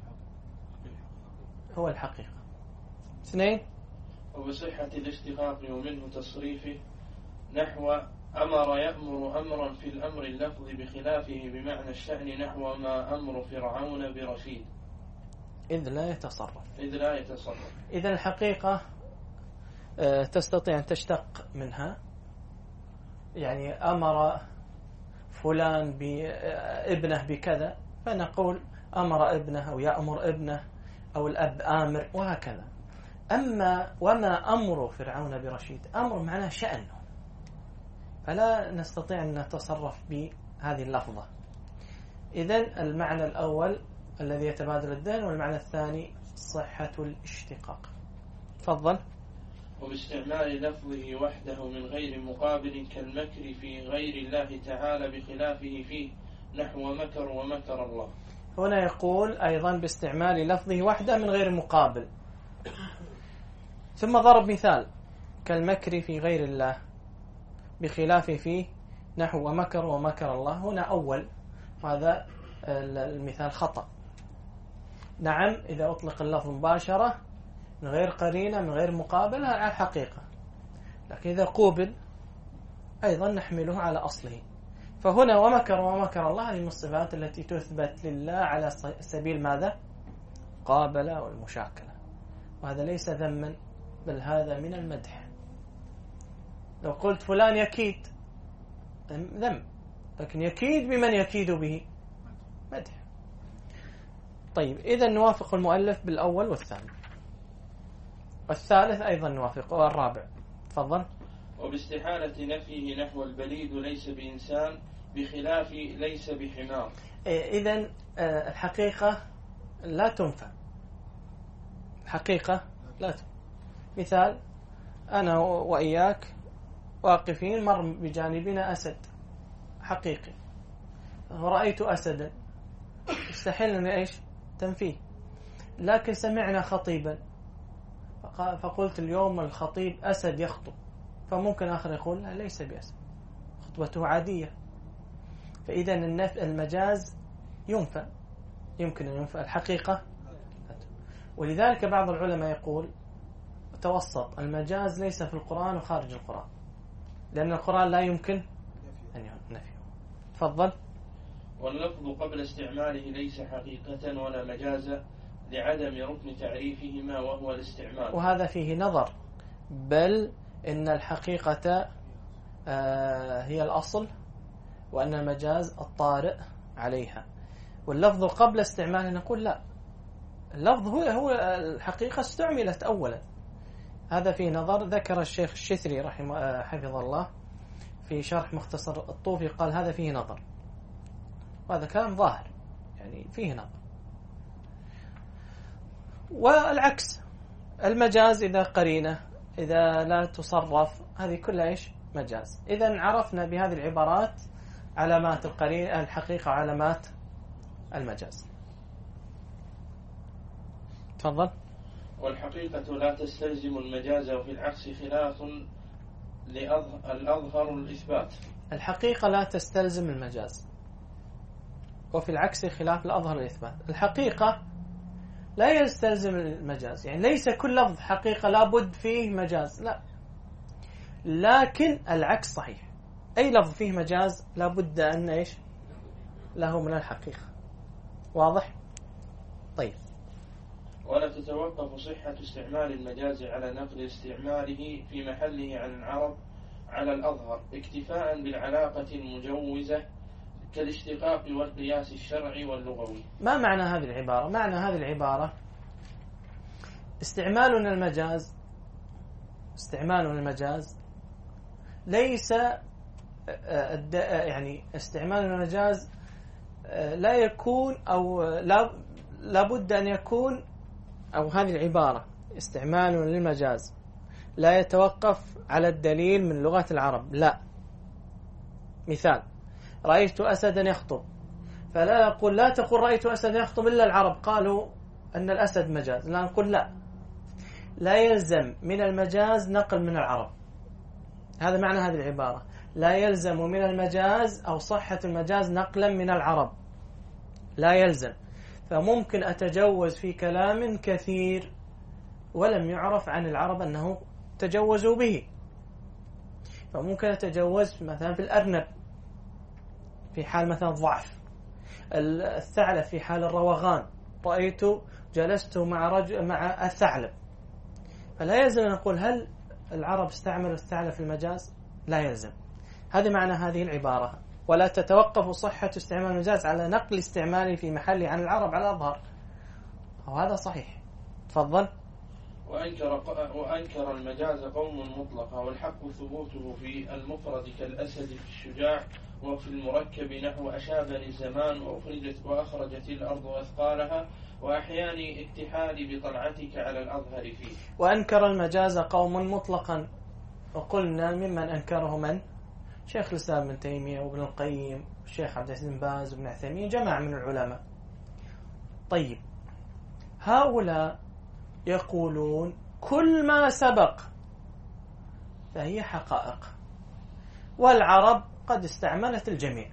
هو الحقيقة. اثنين، وبصحة الاشتقاق ومنه تصريفه نحو أمر يأمر أمرا في الأمر اللفظ بخلافه بمعنى الشأن نحو ما أمر فرعون برشيد، إذ لا يتصرف إذ لا يتصرف. إذن الحقيقة تستطيع أن تشتق منها، يعني أمر فلان بابنه بكذا، فنقول أمر ابنه أو يأمر ابنه أو الأب آمر وهكذا. أما وما أمر فرعون برشيد، أمر معناه شأنه، فلا نستطيع أن نتصرف بهذه اللفظة. إذن المعنى الأول الذي يتبادل الذهن، والمعنى الثاني صحة الاشتقاق. تفضل. وباستعمال لفظه وحده من غير مقابل كالمكر في غير الله تعالى بخلافه فيه نحو مكر ومكر الله. هنا يقول أيضا باستعمال لفظه وحده من غير مقابل، ثم ضرب مثال كالمكر في غير الله بخلافه فيه نحو ومكر ومكر الله. هنا أول هذا المثال خطأ. نعم، إذا أطلق اللفظ مباشرة من غير قرينة من غير مقابل على الحقيقة، لكن إذا قوبل أيضا نحمله على أصله. فهنا ومكر ومكر الله هذه من الصفات التي تثبت لله على سبيل ماذا؟ قابلة والمشاكلة، وهذا ليس ذما بل هذا من المدح. لو قلت فلان يكيد ذم، لكن يكيد بمن يكيد به مدح. طيب، إذا نوافق المؤلف بالأول والثاني، والثالث أيضا نوافق، والرابع. تفضل. وباستحالة نفيه نحو البليد ليس بإنسان بخلاف ليس بحمار. إذن الحقيقة لا تنفى، الحقيقة لا تنفى. مثال، أنا وإياك واقفين، مر بجانبنا أسد حقيقي، رأيت أسدا، استحيل أن إيش تنفيه. لكن سمعنا خطيبا فقلت اليوم الخطيب أسد يخطب، فممكن آخر يقول لا ليس بأسد، خطبته عادية. فإذا النفي المجاز ينفى، يمكن أن ينفى الحقيقة. ولذلك بعض العلماء يقول توسط، المجاز ليس في القرآن وخارج القرآن، لأن القرآن لا يمكن أن ينفيه. تفضل. واللفظ قبل استعماله ليس حقيقة ولا مجازا لعدم ركن تعريفهما وهو الاستعمال، وهذا فيه نظر، بل إن الحقيقة هي الأصل، وأن المجاز الطارئ عليها. واللفظ قبل استعماله نقول لا، اللفظ هو هو الحقيقة استعملت أولا. هذا فيه نظر. ذكر الشيخ الشثري رحمه حفظه الله في شرح مختصر الطوفي، قال هذا فيه نظر، وهذا كلام ظاهر، يعني فيه نظر. والعكس، المجاز إذا قرينة، إذا لا تصرف، هذه كلها إيش مجاز. إذن عرفنا بهذه العبارات علامات القرينة الحقيقة وعلامات المجاز. تفضل. والحقيقة لا تستلزم المجاز، وفي العكس خلاف الأظهر الإثبات. الحقيقة لا تستلزم المجاز، وفي العكس خلاف الأظهر الإثبات. الحقيقة لا يستلزم المجاز، يعني ليس كل لفظ حقيقة لابد فيه مجاز، لا، لكن العكس صحيح، أي لفظ فيه مجاز لابد أن إيش له من الحقيقة. واضح؟ طيب. ولا تتوقف صحة استعمال المجاز على نقل استعماله في محله عن العرب على الأظهر اكتفاء بالعلاقة المجوزة كالاشتقاق والقياس الشرعي واللغوي. ما معنى هذه العبارة؟ معنى هذه العبارة استعمالنا المجاز استعمالنا المجاز ليس يعني استعمالنا المجاز لا يكون أو لا لابد أن يكون، أو هذه العبارة استعمالنا للمجاز لا يتوقف على الدليل من لغة العرب. لا. مثال: رأيت أسدا يخطب، فلا نقول لا تقول رأيت أسدا يخطب إلا العرب قالوا أن الأسد مجاز، لا نقول لا لا يلزم من المجاز نقل من العرب. هذا معنى هذه العبارة، لا يلزم من المجاز أو صحة المجاز نقلا من العرب، لا يلزم. فممكن أتجوز في كلام كثير ولم يعرف عن العرب أنه تجوزوا به، فممكن أتجوز مثلا في الأرنب في حال مثلا ضعف، الثعلب في حال الروغان، رأيت جلست مع رجل مع الثعلب، فلا يلزم أن نقول هل العرب استعملوا الثعلب في المجاز؟ لا يلزم. هذا معنى هذه العبارة، ولا تتوقف صحة استعمال المجاز على نقل استعماله في محله عن العرب على الأظهر. وهذا صحيح. تفضل. وأنكر, وأنكر المجاز قوم مطلقا، والحق ثبوته في المفرد كالأسد في الشجاع، وفي المركب نحو أشابني الزمان وأخرجت, وأخرجت الأرض أثقالها، وأحيان اكتحال بطلعتك على الأظهر فيه. وأنكر المجاز قوم مطلقا، وقلنا ممن أنكره من؟ شيخ الإسلام ابن تيمية وابن القيم والشيخ عبد العزيز بن باز وابن عثيمين، جماعة من العلماء. طيب، هؤلاء يقولون كل ما سبق فهي حقائق، والعرب قد استعملت الجميع،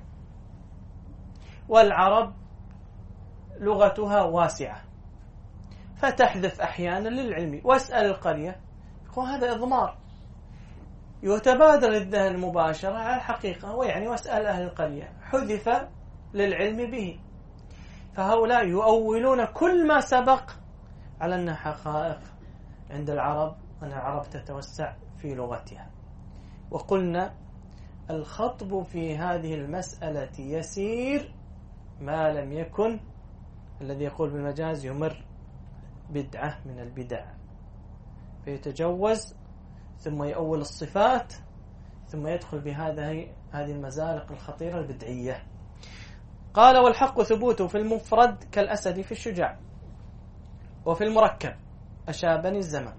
والعرب لغتها واسعة فتحذف أحيانا للعلم. واسأل القرية، يقول هذا إضمار يتبادر الذهن مباشرة على الحقيقة، ويعني واسأل أهل القرية حذف للعلم به. فهؤلاء يؤولون كل ما سبق على أنها حقائق عند العرب، أن العرب تتوسع في لغتها. وقلنا الخطب في هذه المسألة يسير ما لم يكن الذي يقول بالمجاز يمر بدعة من البدع، فيتجوز ثم يؤول الصفات ثم يدخل بهذه هذه المزالق الخطيرة البدعية. قال: والحق ثبوته في المفرد كالأسد في الشجاع، وفي المركب أشابني الزمان.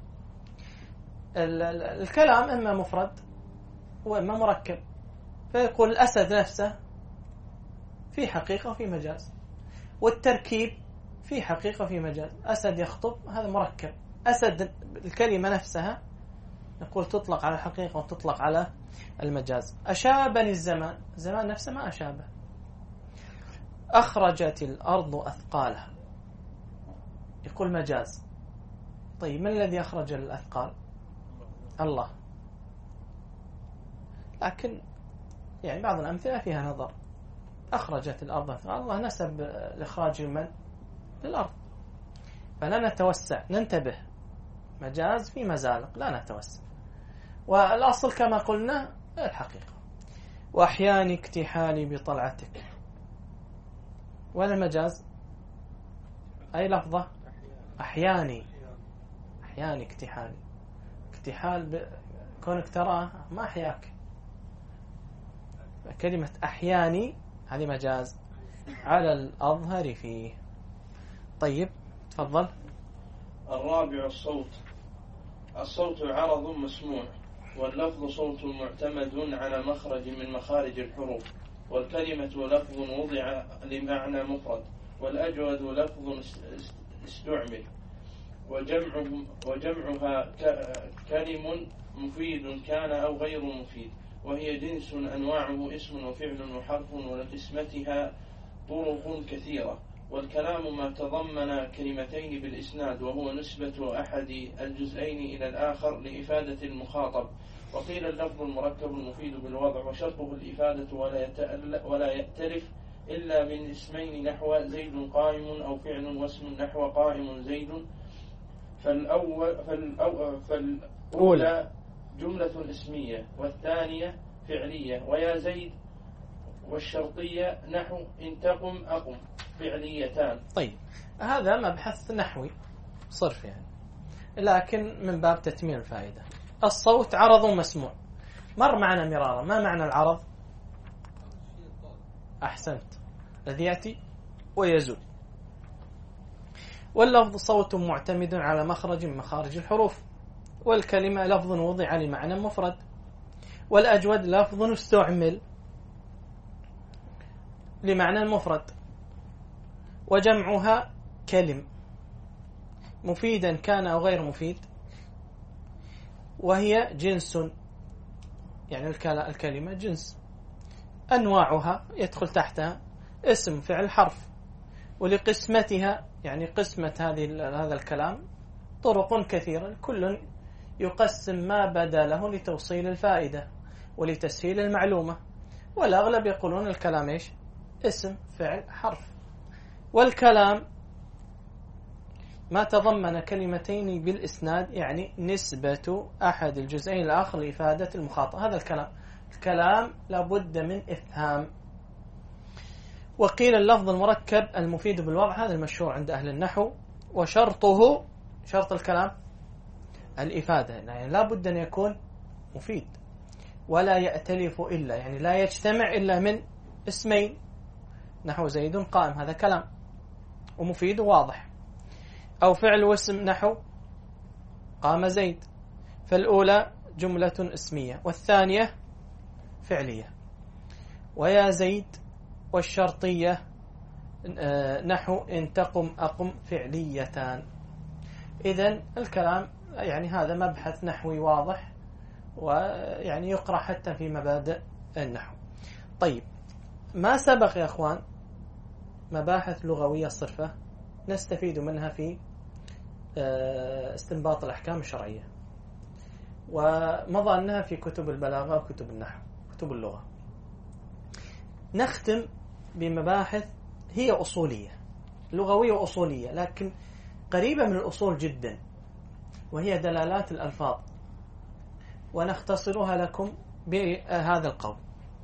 الكلام إما مفرد وإما مركب، فيقول الأسد نفسه في حقيقة وفي مجاز، والتركيب في حقيقة وفي مجاز. أسد يخطب هذا مركب، أسد الكلمة نفسها نقول تطلق على الحقيقة وتطلق على المجاز. أشابني الزمان، الزمان نفسه ما أشابه. أخرجت الأرض أثقالها، يقول مجاز. طيب، من الذي أخرج الأثقال؟ الله. لكن يعني بعض الأمثلة فيها نظر. أخرجت الأرض أثقالها، الله نسب الإخراج من للأرض، فلا نتوسع، ننتبه. مجاز في مزالق لا نتوسع، والأصل كما قلنا الحقيقة. وأحيان اكتحالي بطلعتك، ولا مجاز أي لفظة؟ أحياني أحياني اكتحالي، اكتحال ب... كونك تراه ما أحياك. كلمة أحياني هذه مجاز على الأظهر فيه. طيب، تفضل. الرابع الصوت. الصوت عرض مسموع، واللفظ صوت معتمد على مخرج من مخارج الحروف، والكلمة لفظ وضع لمعنى مفرد، والأجود لفظ استعمل، وجمعه وجمعها كلم مفيد كان أو غير مفيد، وهي جنس أنواعه اسم وفعل وحرف، ولقسمتها طرق كثيرة. والكلام ما تضمن كلمتين بالإسناد، وهو نسبة أحد الجزئين إلى الآخر لإفادة المخاطب. وقيل اللفظ المركب المفيد بالوضع، وشرطه الإفادة ولا يأتلف إلا من اسمين نحو زيد قائم، أو فعل واسم نحو قائم زيد، فالأول فالأول فالأولى جملة اسمية والثانية فعلية. ويا زيد والشرطية نحو إن تقم أقم فعليتان. طيب هذا مبحث نحوي صرف يعني، لكن من باب تتميم الفائدة. الصوت عرض مسموع، مر معنا مرارا. ما معنى العرض؟ أحسنت، الذي يأتي ويزول. واللفظ صوت معتمد على مخرج من مخارج الحروف، والكلمة لفظ وضع لمعنى مفرد، والأجود لفظ استعمل لمعنى المفرد، وجمعها كلم مفيدا كان أو غير مفيد، وهي جنس، يعني الكلمة جنس. أنواعها يدخل تحتها اسم فعل حرف، ولقسمتها يعني قسمة هذه هذا الكلام طرق كثيرة، كل يقسم ما بدا له لتوصيل الفائدة ولتسهيل المعلومة، والأغلب يقولون الكلام إيش؟ اسم فعل حرف. والكلام ما تضمن كلمتين بالإسناد، يعني نسبة أحد الجزئين الآخر لإفادة المخاطبة. هذا الكلام الكلام لابد من إفهام. وقيل اللفظ المركب المفيد بالوضع، هذا المشهور عند أهل النحو. وشرطه، شرط الكلام الإفادة، يعني لابد أن يكون مفيد، ولا يأتلف إلا، يعني لا يجتمع إلا من اسمين، نحو زيد قائم، هذا كلام ومفيد وواضح. أو فعل واسم نحو قام زيد، فالأولى جملة اسمية والثانية فعلية. ويا زيد والشرطية نحو إن تقم أقم فعليتان. إذن الكلام يعني هذا مبحث نحوي واضح، ويعني يقرأ حتى في مبادئ النحو. طيب ما سبق يا أخوان مباحث لغوية صرفة نستفيد منها في استنباط الأحكام الشرعية، ومضى أنها في كتب البلاغة وكتب النحو كتب اللغة. نختم بمباحث هي أصولية لغوية أصولية، لكن قريبة من الأصول جدا، وهي دلالات الألفاظ، ونختصرها لكم بهذا القول،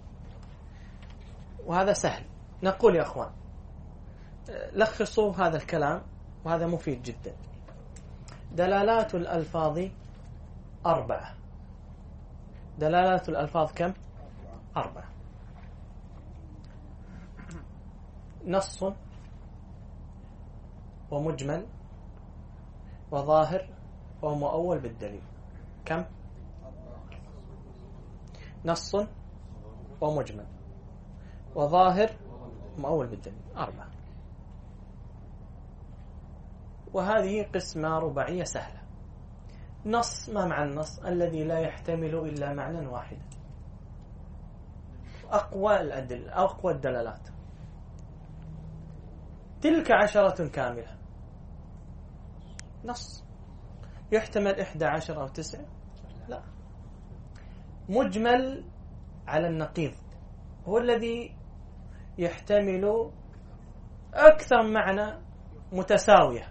وهذا سهل. نقول يا أخوان لخصوا هذا الكلام، وهذا مفيد جدا. دلالات الألفاظ أربعة. دلالات الألفاظ كم؟ أربعة. نص ومجمل وظاهر ومؤول بالدليل. كم؟ نص ومجمل وظاهر ومؤول بالدليل، أربعة. وهذه قسمة رباعية سهلة. نص، ما معنى النص؟ الذي لا يحتمل إلا معنى واحدا. أقوى الأدلة، أقوى الدلالات. تلك عشرة كاملة، نص. يحتمل إحدى عشر أو تسعة؟ لا. مجمل على النقيض، هو الذي يحتمل أكثر معنى متساوية.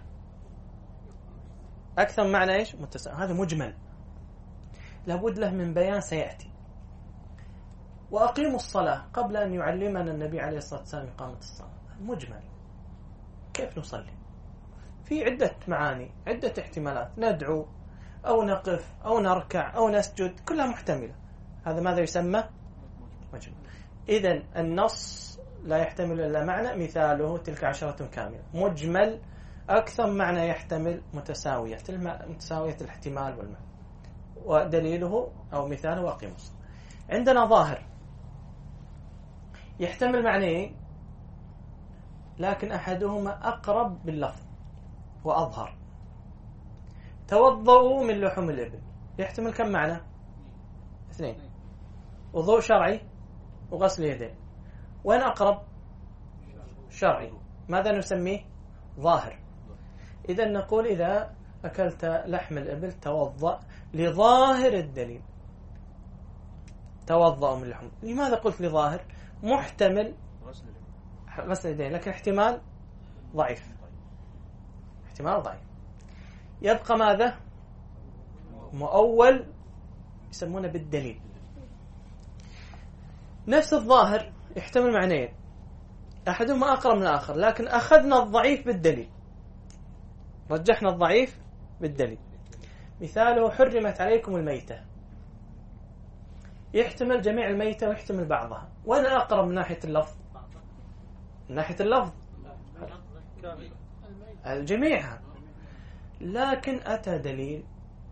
أكثر معنى إيش؟ متساوي. هذا مجمل، لابد له من بيان سيأتي. وأقيموا الصلاة قبل أن يعلمنا النبي عليه الصلاة والسلام إقامة الصلاة. مجمل، كيف نصلي؟ في عدة معاني، عدة احتمالات، ندعو أو نقف أو نركع أو نسجد، كلها محتملة. هذا ماذا يسمى؟ مجمل. إذن النص لا يحتمل إلا معنى، مثاله تلك عشرة كاملة. مجمل أكثر معنى يحتمل متساوية، متساوية الاحتمال والمعنى، ودليله أو مثاله وأقيموا الصلاة. عندنا ظاهر يحتمل معنيين، لكن أحدهما أقرب باللفظ وأظهر. توضؤوا من لحوم الإبل، يحتمل كم معنى؟ اثنين. وضوء شرعي وغسل يدين. وين أقرب؟ شرعي. ماذا نسميه؟ ظاهر. إذا نقول إذا أكلت لحم الإبل توضأ، لظاهر الدليل توضأ من لحم. لماذا قلت لظاهر؟ محتمل غسل اليدين، لكن احتمال ضعيف، احتمال ضعيف. يبقى ماذا؟ مؤول يسمونه بالدليل. نفس الظاهر يحتمل معنيين، أحدهما أقرب من الآخر، لكن أخذنا الضعيف بالدليل، رجحنا الضعيف بالدليل. مثاله حرمت عليكم الميتة، يحتمل جميع الميتة ويحتمل بعضها. وين أقرب من ناحية اللفظ؟ من ناحية اللفظ الجميع، لكن أتى دليل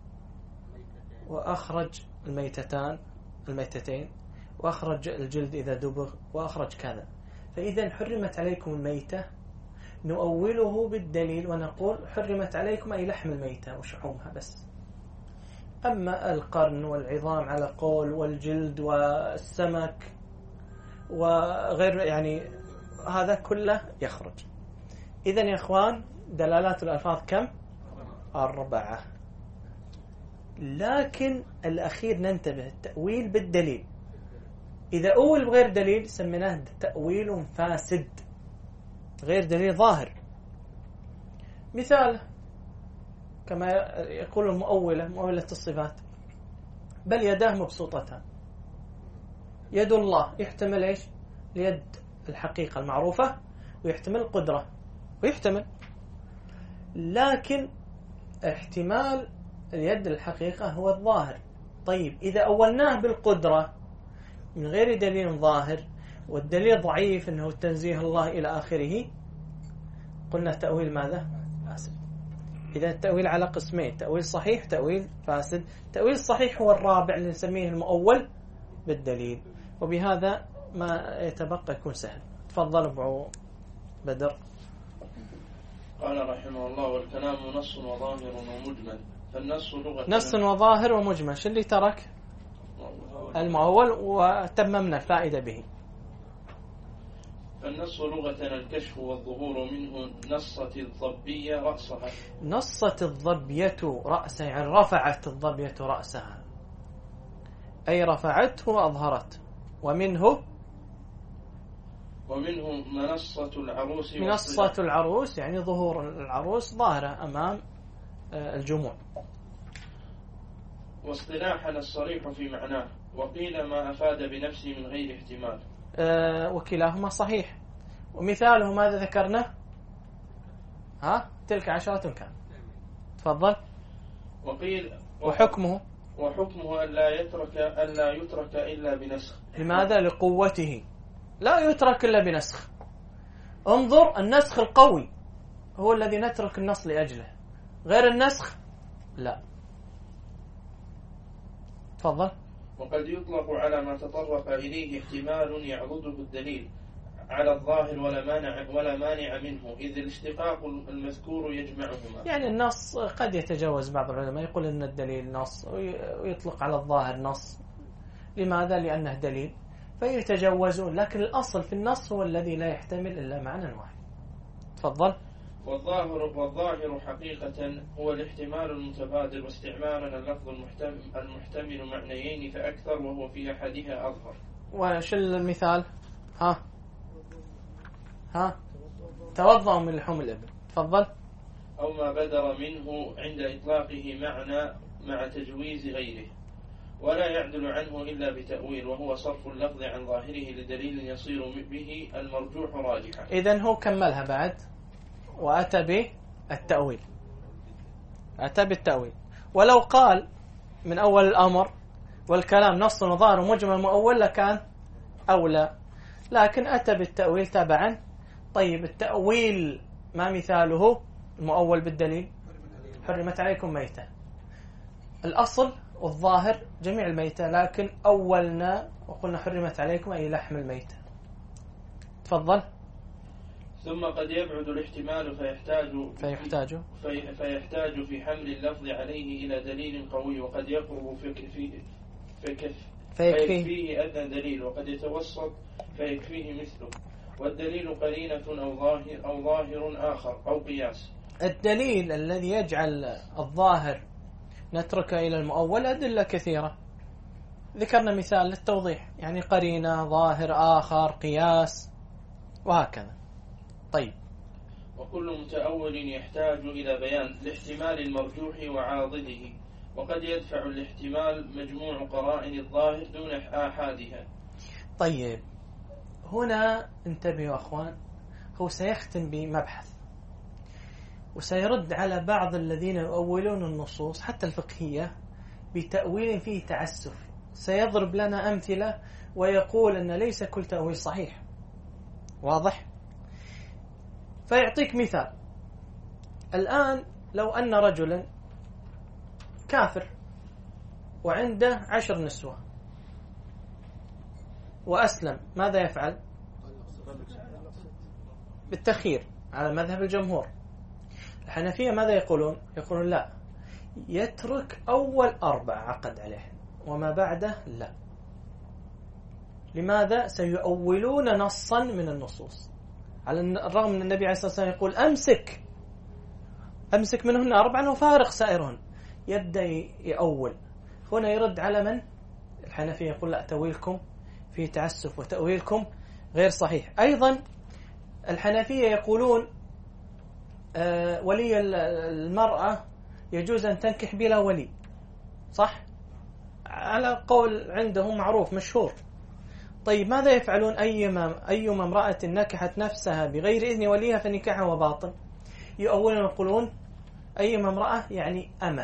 وأخرج الميتتان الميتتين، وأخرج الجلد إذا دبغ، وأخرج كذا. فإذا حرمت عليكم الميتة نؤوله بالدليل ونقول حرمت عليكم أي لحم الميتة وشحومها بس. أما القرن والعظام على قول والجلد والسمك وغير يعني هذا كله يخرج. إذن يا إخوان دلالات الألفاظ كم؟ أربعة. لكن الأخير ننتبه، التأويل بالدليل. إذا أول بغير دليل سميناه تأويل فاسد، غير دليل ظاهر. مثال كما يقول المؤولة، مؤولة الصفات، بل يداه مبسوطتان. يد الله يحتمل إيش؟ اليد الحقيقة المعروفة، ويحتمل القدرة، ويحتمل، لكن احتمال اليد الحقيقة هو الظاهر. طيب إذا أولناه بالقدرة من غير دليل ظاهر، والدليل ضعيف أنه تنزيه الله إلى آخره، قلنا تأويل ماذا؟ فاسد. إذا التأويل على قسمين، تأويل صحيح، تأويل فاسد. تأويل صحيح هو الرابع اللي نسميه المؤول بالدليل. وبهذا ما يتبقى يكون سهل. تفضل أبو بدر. قال رحمه الله: والكلام نص وظاهر ومجمل. فالنص لغة نص وظاهر ومجمل. شو اللي ترك؟ المؤول، وتممنا الفائدة به. فالنص لغة الكشف والظهور منه. نصت الظبية رأسها. نصت الظبية رأسها يعني رفعت الظبية رأسها، أي رفعته وأظهرت. ومنه ومنه منصة العروس. منصة العروس يعني ظهور العروس ظاهرة أمام الجموع. واصطلاحا الصريح في معناه، وقيل ما أفاد بنفسه من غير احتمال. أه وكلاهما صحيح. ومثاله ماذا ذكرنا؟ ها تلك عشرة كان. تفضل. وقيل وحكمه وحكمه ألا يترك ألا يترك إلا بنسخ. لماذا؟ لقوته، لا يترك إلا بنسخ. انظر، النسخ القوي هو الذي نترك النص لأجله، غير النسخ لا. تفضل. وقد يطلق على ما تطرق إليه احتمال يعضده الدليل على الظاهر ولا مانع ولا مانع منه، إذ الاشتقاق المذكور يجمعهما. يعني النص قد يتجاوز بعض العلماء يقول إن الدليل نص ويطلق على الظاهر نص. لماذا؟ لأنه دليل فيتجاوزون، لكن الأصل في النص هو الذي لا يحتمل إلا معنى واحد. تفضل. والظاهر والظاهر حقيقة هو الاحتمال المتبادل، واستعمالنا اللفظ المحتمل, المحتمل معنيين فأكثر، وهو في أحدها أظهر. وش المثال؟ ها ها توضأ من لحوم الإبل. تفضل. أو ما بدر منه عند إطلاقه معنى مع تجويز غيره، ولا يعدل عنه إلا بتأويل، وهو صرف اللفظ عن ظاهره لدليل يصير به المرجوح راجحا. إذن هو كملها بعد وأتى بالتأويل، أتى بالتأويل. ولو قال من أول الأمر والكلام نص وظاهر ومجمل مؤول لكان أولى، لكن أتى بالتأويل تبعا. طيب التأويل ما مثاله؟ المؤول بالدليل حرمت عليكم ميتة، الأصل والظاهر جميع الميتة، لكن أولنا وقلنا حرمت عليكم أي لحم الميتة. تفضل. ثم قد يبعد الاحتمال فيحتاج فيحتاج في فيحتاج في حمل اللفظ عليه إلى دليل قوي، وقد يقرب في في فيكف فيكفيه أدنى دليل، وقد يتوسط فيكفيه مثله، والدليل قرينة أو ظاهر أو ظاهر آخر أو قياس. الدليل الذي يجعل الظاهر نترك إلى المؤول أدلة كثيرة، ذكرنا مثال للتوضيح، يعني قرينة، ظاهر آخر، قياس، وهكذا. طيب. وكل متأول يحتاج إلى بيان الاحتمال المرجوح وعاضده، وقد يدفع الاحتمال مجموع قرائن الظاهر دون آحادها. طيب هنا انتبهوا أخوان، هو سيختم بمبحث وسيرد على بعض الذين يؤولون النصوص حتى الفقهية بتأويل فيه تعسف. سيضرب لنا أمثلة ويقول أن ليس كل تأويل صحيح. واضح؟ فيعطيك مثال. الآن لو أن رجلا كافر وعنده عشر نسوة وأسلم، ماذا يفعل؟ بالتخيير على مذهب الجمهور. الحنفية ماذا يقولون؟ يقولون لا، يترك أول أربع عقد عليه وما بعده لا. لماذا؟ سيؤولون نصا من النصوص، على الرغم من النبي عليه الصلاة والسلام يقول أمسك أمسك منهن أربعا وفارق سائرهن. يبدأ يأول. هنا يرد على من؟ الحنفية يقول لا، تأويلكم في تعسف وتأويلكم غير صحيح. أيضا الحنفية يقولون آه ولي المرأة يجوز أن تنكح بلا ولي، صح؟ على قول عندهم معروف مشهور. طيب ماذا يفعلون؟ أيما أيما امرأة نكحت نفسها بغير إذن وليها فنكاحها باطل. يؤولون يقولون أيما امرأة يعني أمه.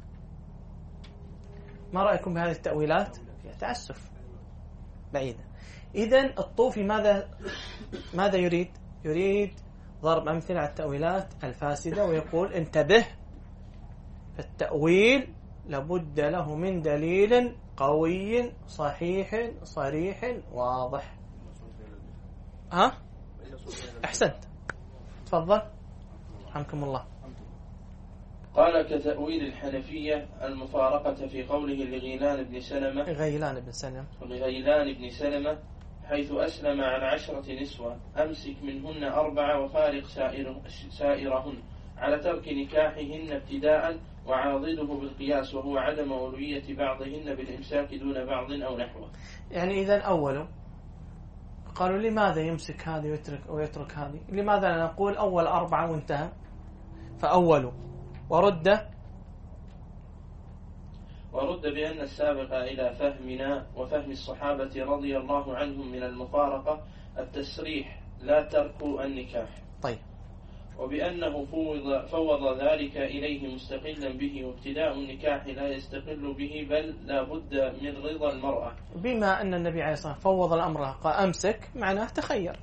ما رأيكم بهذه التأويلات؟ تعسف بعيدة. إذن الطوفي ماذا ماذا يريد؟ يريد ضرب أمثلة على التأويلات الفاسدة ويقول انتبه، فالتأويل لابد له من دليل قوي صحيح صريح واضح. ها؟ أحسنت، تفضل رحمكم الله. قال كتأويل الحنفية المفارقة في قوله لغيلان بن سلمة غيلان بن سلمة لغيلان بن سلمة حيث أسلم عن عشرة نسوة أمسك منهن أربعة وفارق سائر سائرهن على ترك نكاحهن ابتداء وعاضده بالقياس، وهو عدم أولوية بعضهن بالإمساك دون بعض أو نحوه. يعني إذن أولوا قالوا لماذا يمسك هذه ويترك, ويترك هذه؟ لماذا لا نقول أول أربعة وانتهى؟ فأولوا ورد ورد بأن السابق إلى فهمنا وفهم الصحابة رضي الله عنهم من المفارقة التسريح لا ترك النكاح. طيب. وبأنه فوض, فوض ذلك إليه مستقلا به، وابتداء النكاح لا يستقل به بل لا بد من رضا المرأة. بما أن النبي عليه الصلاة والسلام فوض الأمر قال أمسك معناه تخير.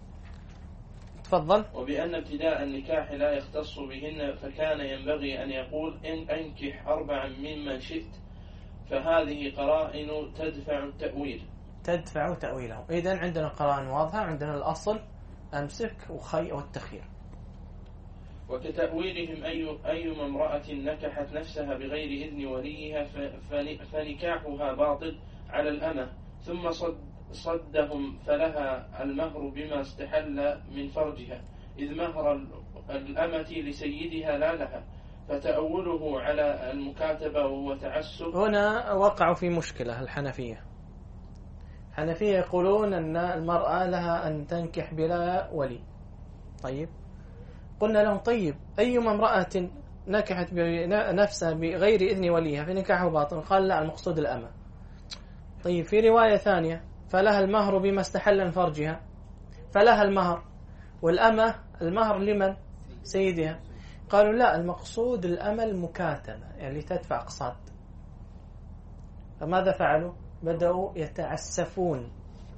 تفضل. وبأن ابتداء النكاح لا يختص بهن، فكان ينبغي أن يقول إن أنكح أربعا ممن شئت، فهذه قرائن تدفع التأويل تدفع تأويله. إذن عندنا قرائن واضحة، عندنا الأصل أمسك وخي والتخير. وكتأويلهم أي أيما امرأة نكحت نفسها بغير إذن وليها فنكاحها باطل على الأمة، ثم صد صدهم فلها المهر بما استحل من فرجها، إذ مهر الأمة لسيدها لا لها، فتأوله على المكاتبة وهو تعسف. هنا وقعوا في مشكلة الحنفية. الحنفية يقولون أن المرأة لها أن تنكح بلا ولي. طيب قلنا لهم طيب أيما امرأة نكحت نفسها بغير إذن وليها فنكاحه باطل. قال لا، المقصود الأمة. طيب في رواية ثانية فلها المهر بما استحل من فرجها، فلها المهر، والأمة المهر لمن؟ سيدها. قالوا لا، المقصود الأمة المكاتبة يعني تدفع أقساط. فماذا فعلوا؟ بدأوا يتعسفون.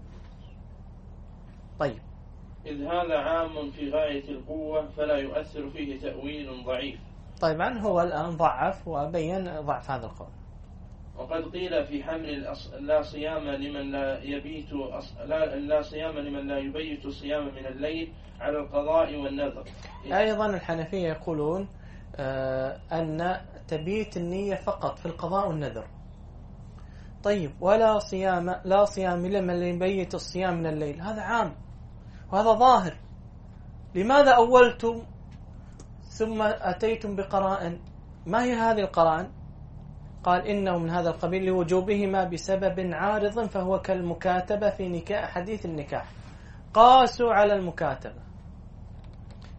طيب إذ هذا عام في غاية القوة فلا يؤثر فيه تأويل ضعيف. طيب هو الآن ضعف وبين ضعف هذا القول. وقد قيل في حمل الأص... لا صيام لمن لا يبيت أص... لا... لا صيام لمن لا يبيت الصيام من الليل على القضاء والنذر. أيضا الحنفية يقولون آه أن تبيت النية فقط في القضاء والنذر. طيب ولا صيام لا صيام لمن لا يبيت الصيام من الليل، هذا عام وهذا ظاهر. لماذا أولتم ثم أتيتم بقرائن؟ ما هي هذه القرائن؟ قال إنه من هذا القبيل لوجوبهما بسبب عارض فهو كالمكاتبة في نكاح حديث النكاح. قاسوا على المكاتبة.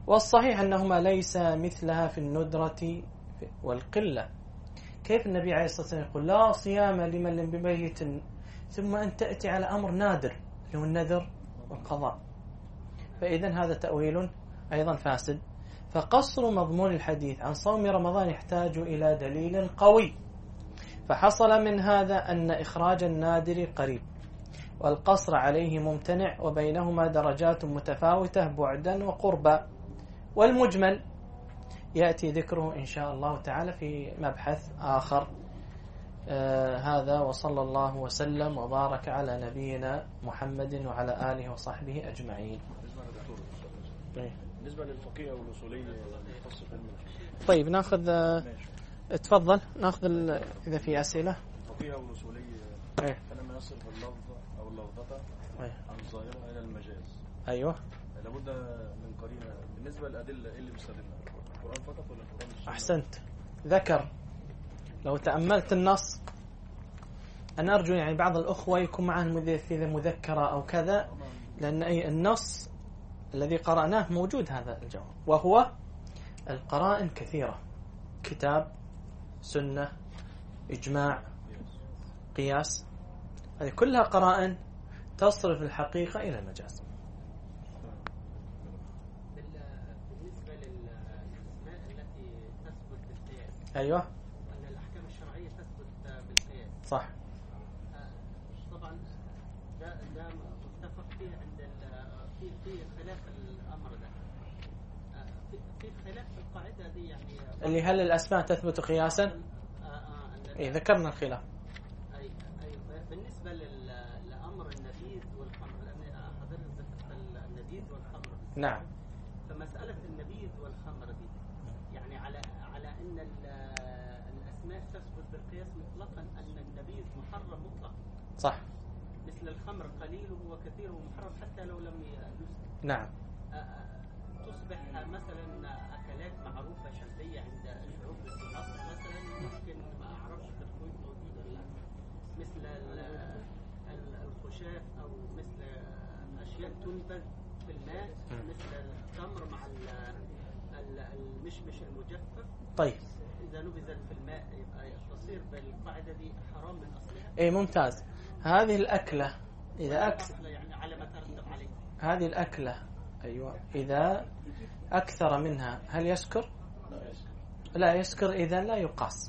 والصحيح أنهما ليس مثلها في الندرة والقلة. كيف النبي عليه الصلاة والسلام يقول لا صيام لمن لم بميت، ثم أن تأتي على أمر نادر اللي هو النذر والقضاء؟ فإذن هذا تأويل أيضا فاسد. فقصر مضمون الحديث عن صوم رمضان يحتاج إلى دليل قوي، فحصل من هذا أن إخراج النادر قريب والقصر عليه ممتنع، وبينهما درجات متفاوتة بعدا وقربا. والمجمل يأتي ذكره إن شاء الله تعالى في مبحث آخر. آه هذا وصلى الله وسلم وبارك على نبينا محمد وعلى آله وصحبه أجمعين. بالنسبة للفقيه والأصولية خاصة في المنهج. طيب ناخذ آه تفضل ناخذ إذا في أسئلة. الفقيه والأصولية لما يصرف اللفظ أو اللفظة عن ظاهرها إلى المجاز. أيوه. لابد من قرينة. بالنسبة للأدلة إيه اللي بيستدلها؟ القرآن فقط ولا القرآن والسنة؟ أحسنت. ذكر لو تأملت النص، أنا أرجو يعني بعض الأخوة يكون معه إذا مذكرة أو كذا، لأن أي النص الذي قرأناه موجود هذا الجواب، وهو القرائن كثيرة: كتاب، سنة، إجماع، قياس. هذه كلها قرائن تصرف الحقيقة إلى المجاز. بالنسبة للأسماء التي تثبت بالقياس، أيوه، أن الأحكام الشرعية تثبت بالقياس، صح. طبعا ده ده متفق فيه عند في في خلاف الأمر ده، في في خلاف في القاعدة دي يعني اللي هل الأسماء تثبت قياسا؟ آه آه إيه ذكرنا الخلاف. أي أي بالنسبة لأمر النبيذ والخمر، لأن حضرتك ذكرت النبيذ والخمر. نعم. فمسألة النبيذ والخمر دي يعني على على أن الأسماء تثبت بالقياس مطلقا، أن النبيذ محرم مطلقا. صح. مثل الخمر قليله وكثيره محرم حتى لو لم يسكر. نعم. تصبح مثلا أكلات معروفة شعبية عند الشعوب في مصر مثلا، ممكن ما أعرفش تكون موجودة ولا لا، مثل الخشاف أو مثل أشياء تنبذ في الماء، مثل التمر مع المشمش المجفف. طيب إذا نبذت في الماء يبقى تصير بالقاعدة دي حرام من أصلها. إيه ممتاز. هذه الأكلة إذا أكثر يعني على ما ترتب عليه هذه الأكلة أيوة إذا أكثر منها هل يسكر؟ لا يسكر. إذا لا يقاس.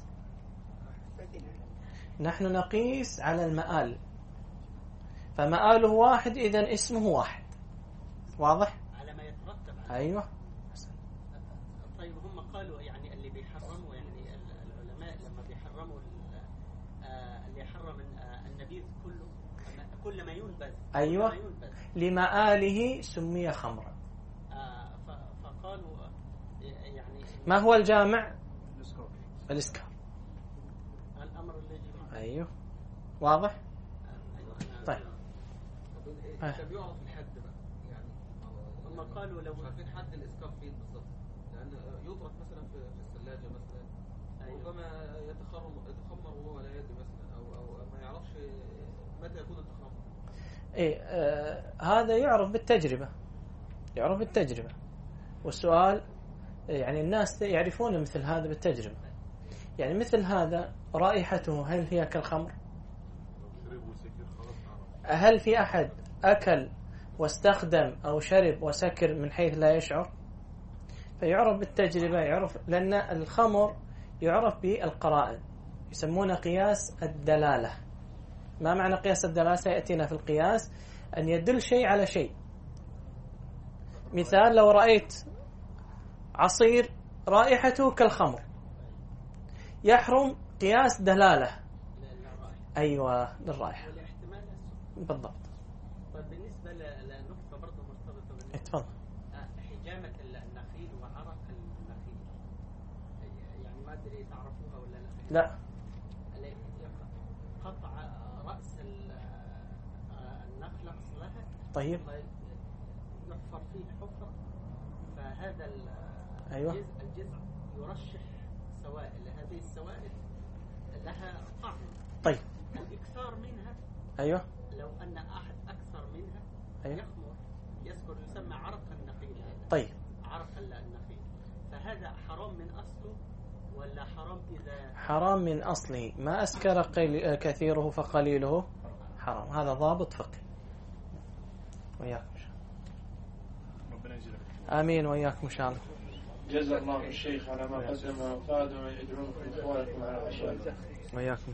نحن نقيس على المآل، فمآله واحد إذا اسمه واحد. واضح؟ على ما يترتب عليه. أيوة. طيب هم قالوا يعني اللي بيحرموا يعني العلماء لما بيحرموا اللي يحرم النبيذ كله كل ما ينبذ. أيوة. لمآله سمي خمرا. آه فقالوا يعني ما هو الجامع؟ الإسكار. الأمر الذي أيوه واضح. آه أيوة. طيب طب يعرف الحد بقى يعني هم قالوا لو عارفين حد الإسكار فين بالظبط، لأن يترك مثلا في الثلاجة مثلا ربما يتخمر يتخمر وهو لا يدري مثلا، أو أو ما يعرفش متى يكون التخمر. إيه آه هذا يعرف بالتجربة، يعرف بالتجربة. والسؤال يعني الناس يعرفون مثل هذا بالتجربة. يعني مثل هذا رائحته هل هي كالخمر؟ هل في أحد أكل واستخدم أو شرب وسكر من حيث لا يشعر؟ فيعرف بالتجربة، يعرف. لأن الخمر يعرف بالقرائن، يسمونه قياس الدلالة. ما معنى قياس الدلالة؟ سيأتينا في القياس أن يدل شيء على شيء. مثال لو رأيت عصير رائحته كالخمر يحرم قياس دلالة. أيوة للرائحة بالضبط. طيب بالنسبة لنقطة برضه مرتبطة اتفضل. حجامة النخيل وعرق النخيل، يعني ما أدري تعرفوها ولا لا؟ لا. قطع رأس النخلة أصلها. طيب. يحفر فيه حفرة، فهذا أيوة. الجزء, الجزء يرشح سوائل، هذه السوائل لها طعم. طيب. الإكثار منها. أيوة. لو أن أحد أكثر منها. أيوة. يخمر يسكر، يسمى عرق النخيل. طيب. عرق ال من أصله ولا حرام إذا حرام من أصله، ما أسكر قل... كثيره فقليله حرام. هذا ضابط فقهي. وياكم ربنا يجزيك. آمين وإياكم إن شاء الله. جزا الله الشيخ على ما قدم وفاد ويدعونكم إخوانكم على الأشياء. وإياكم.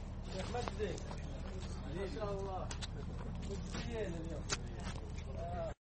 ما شاء الله.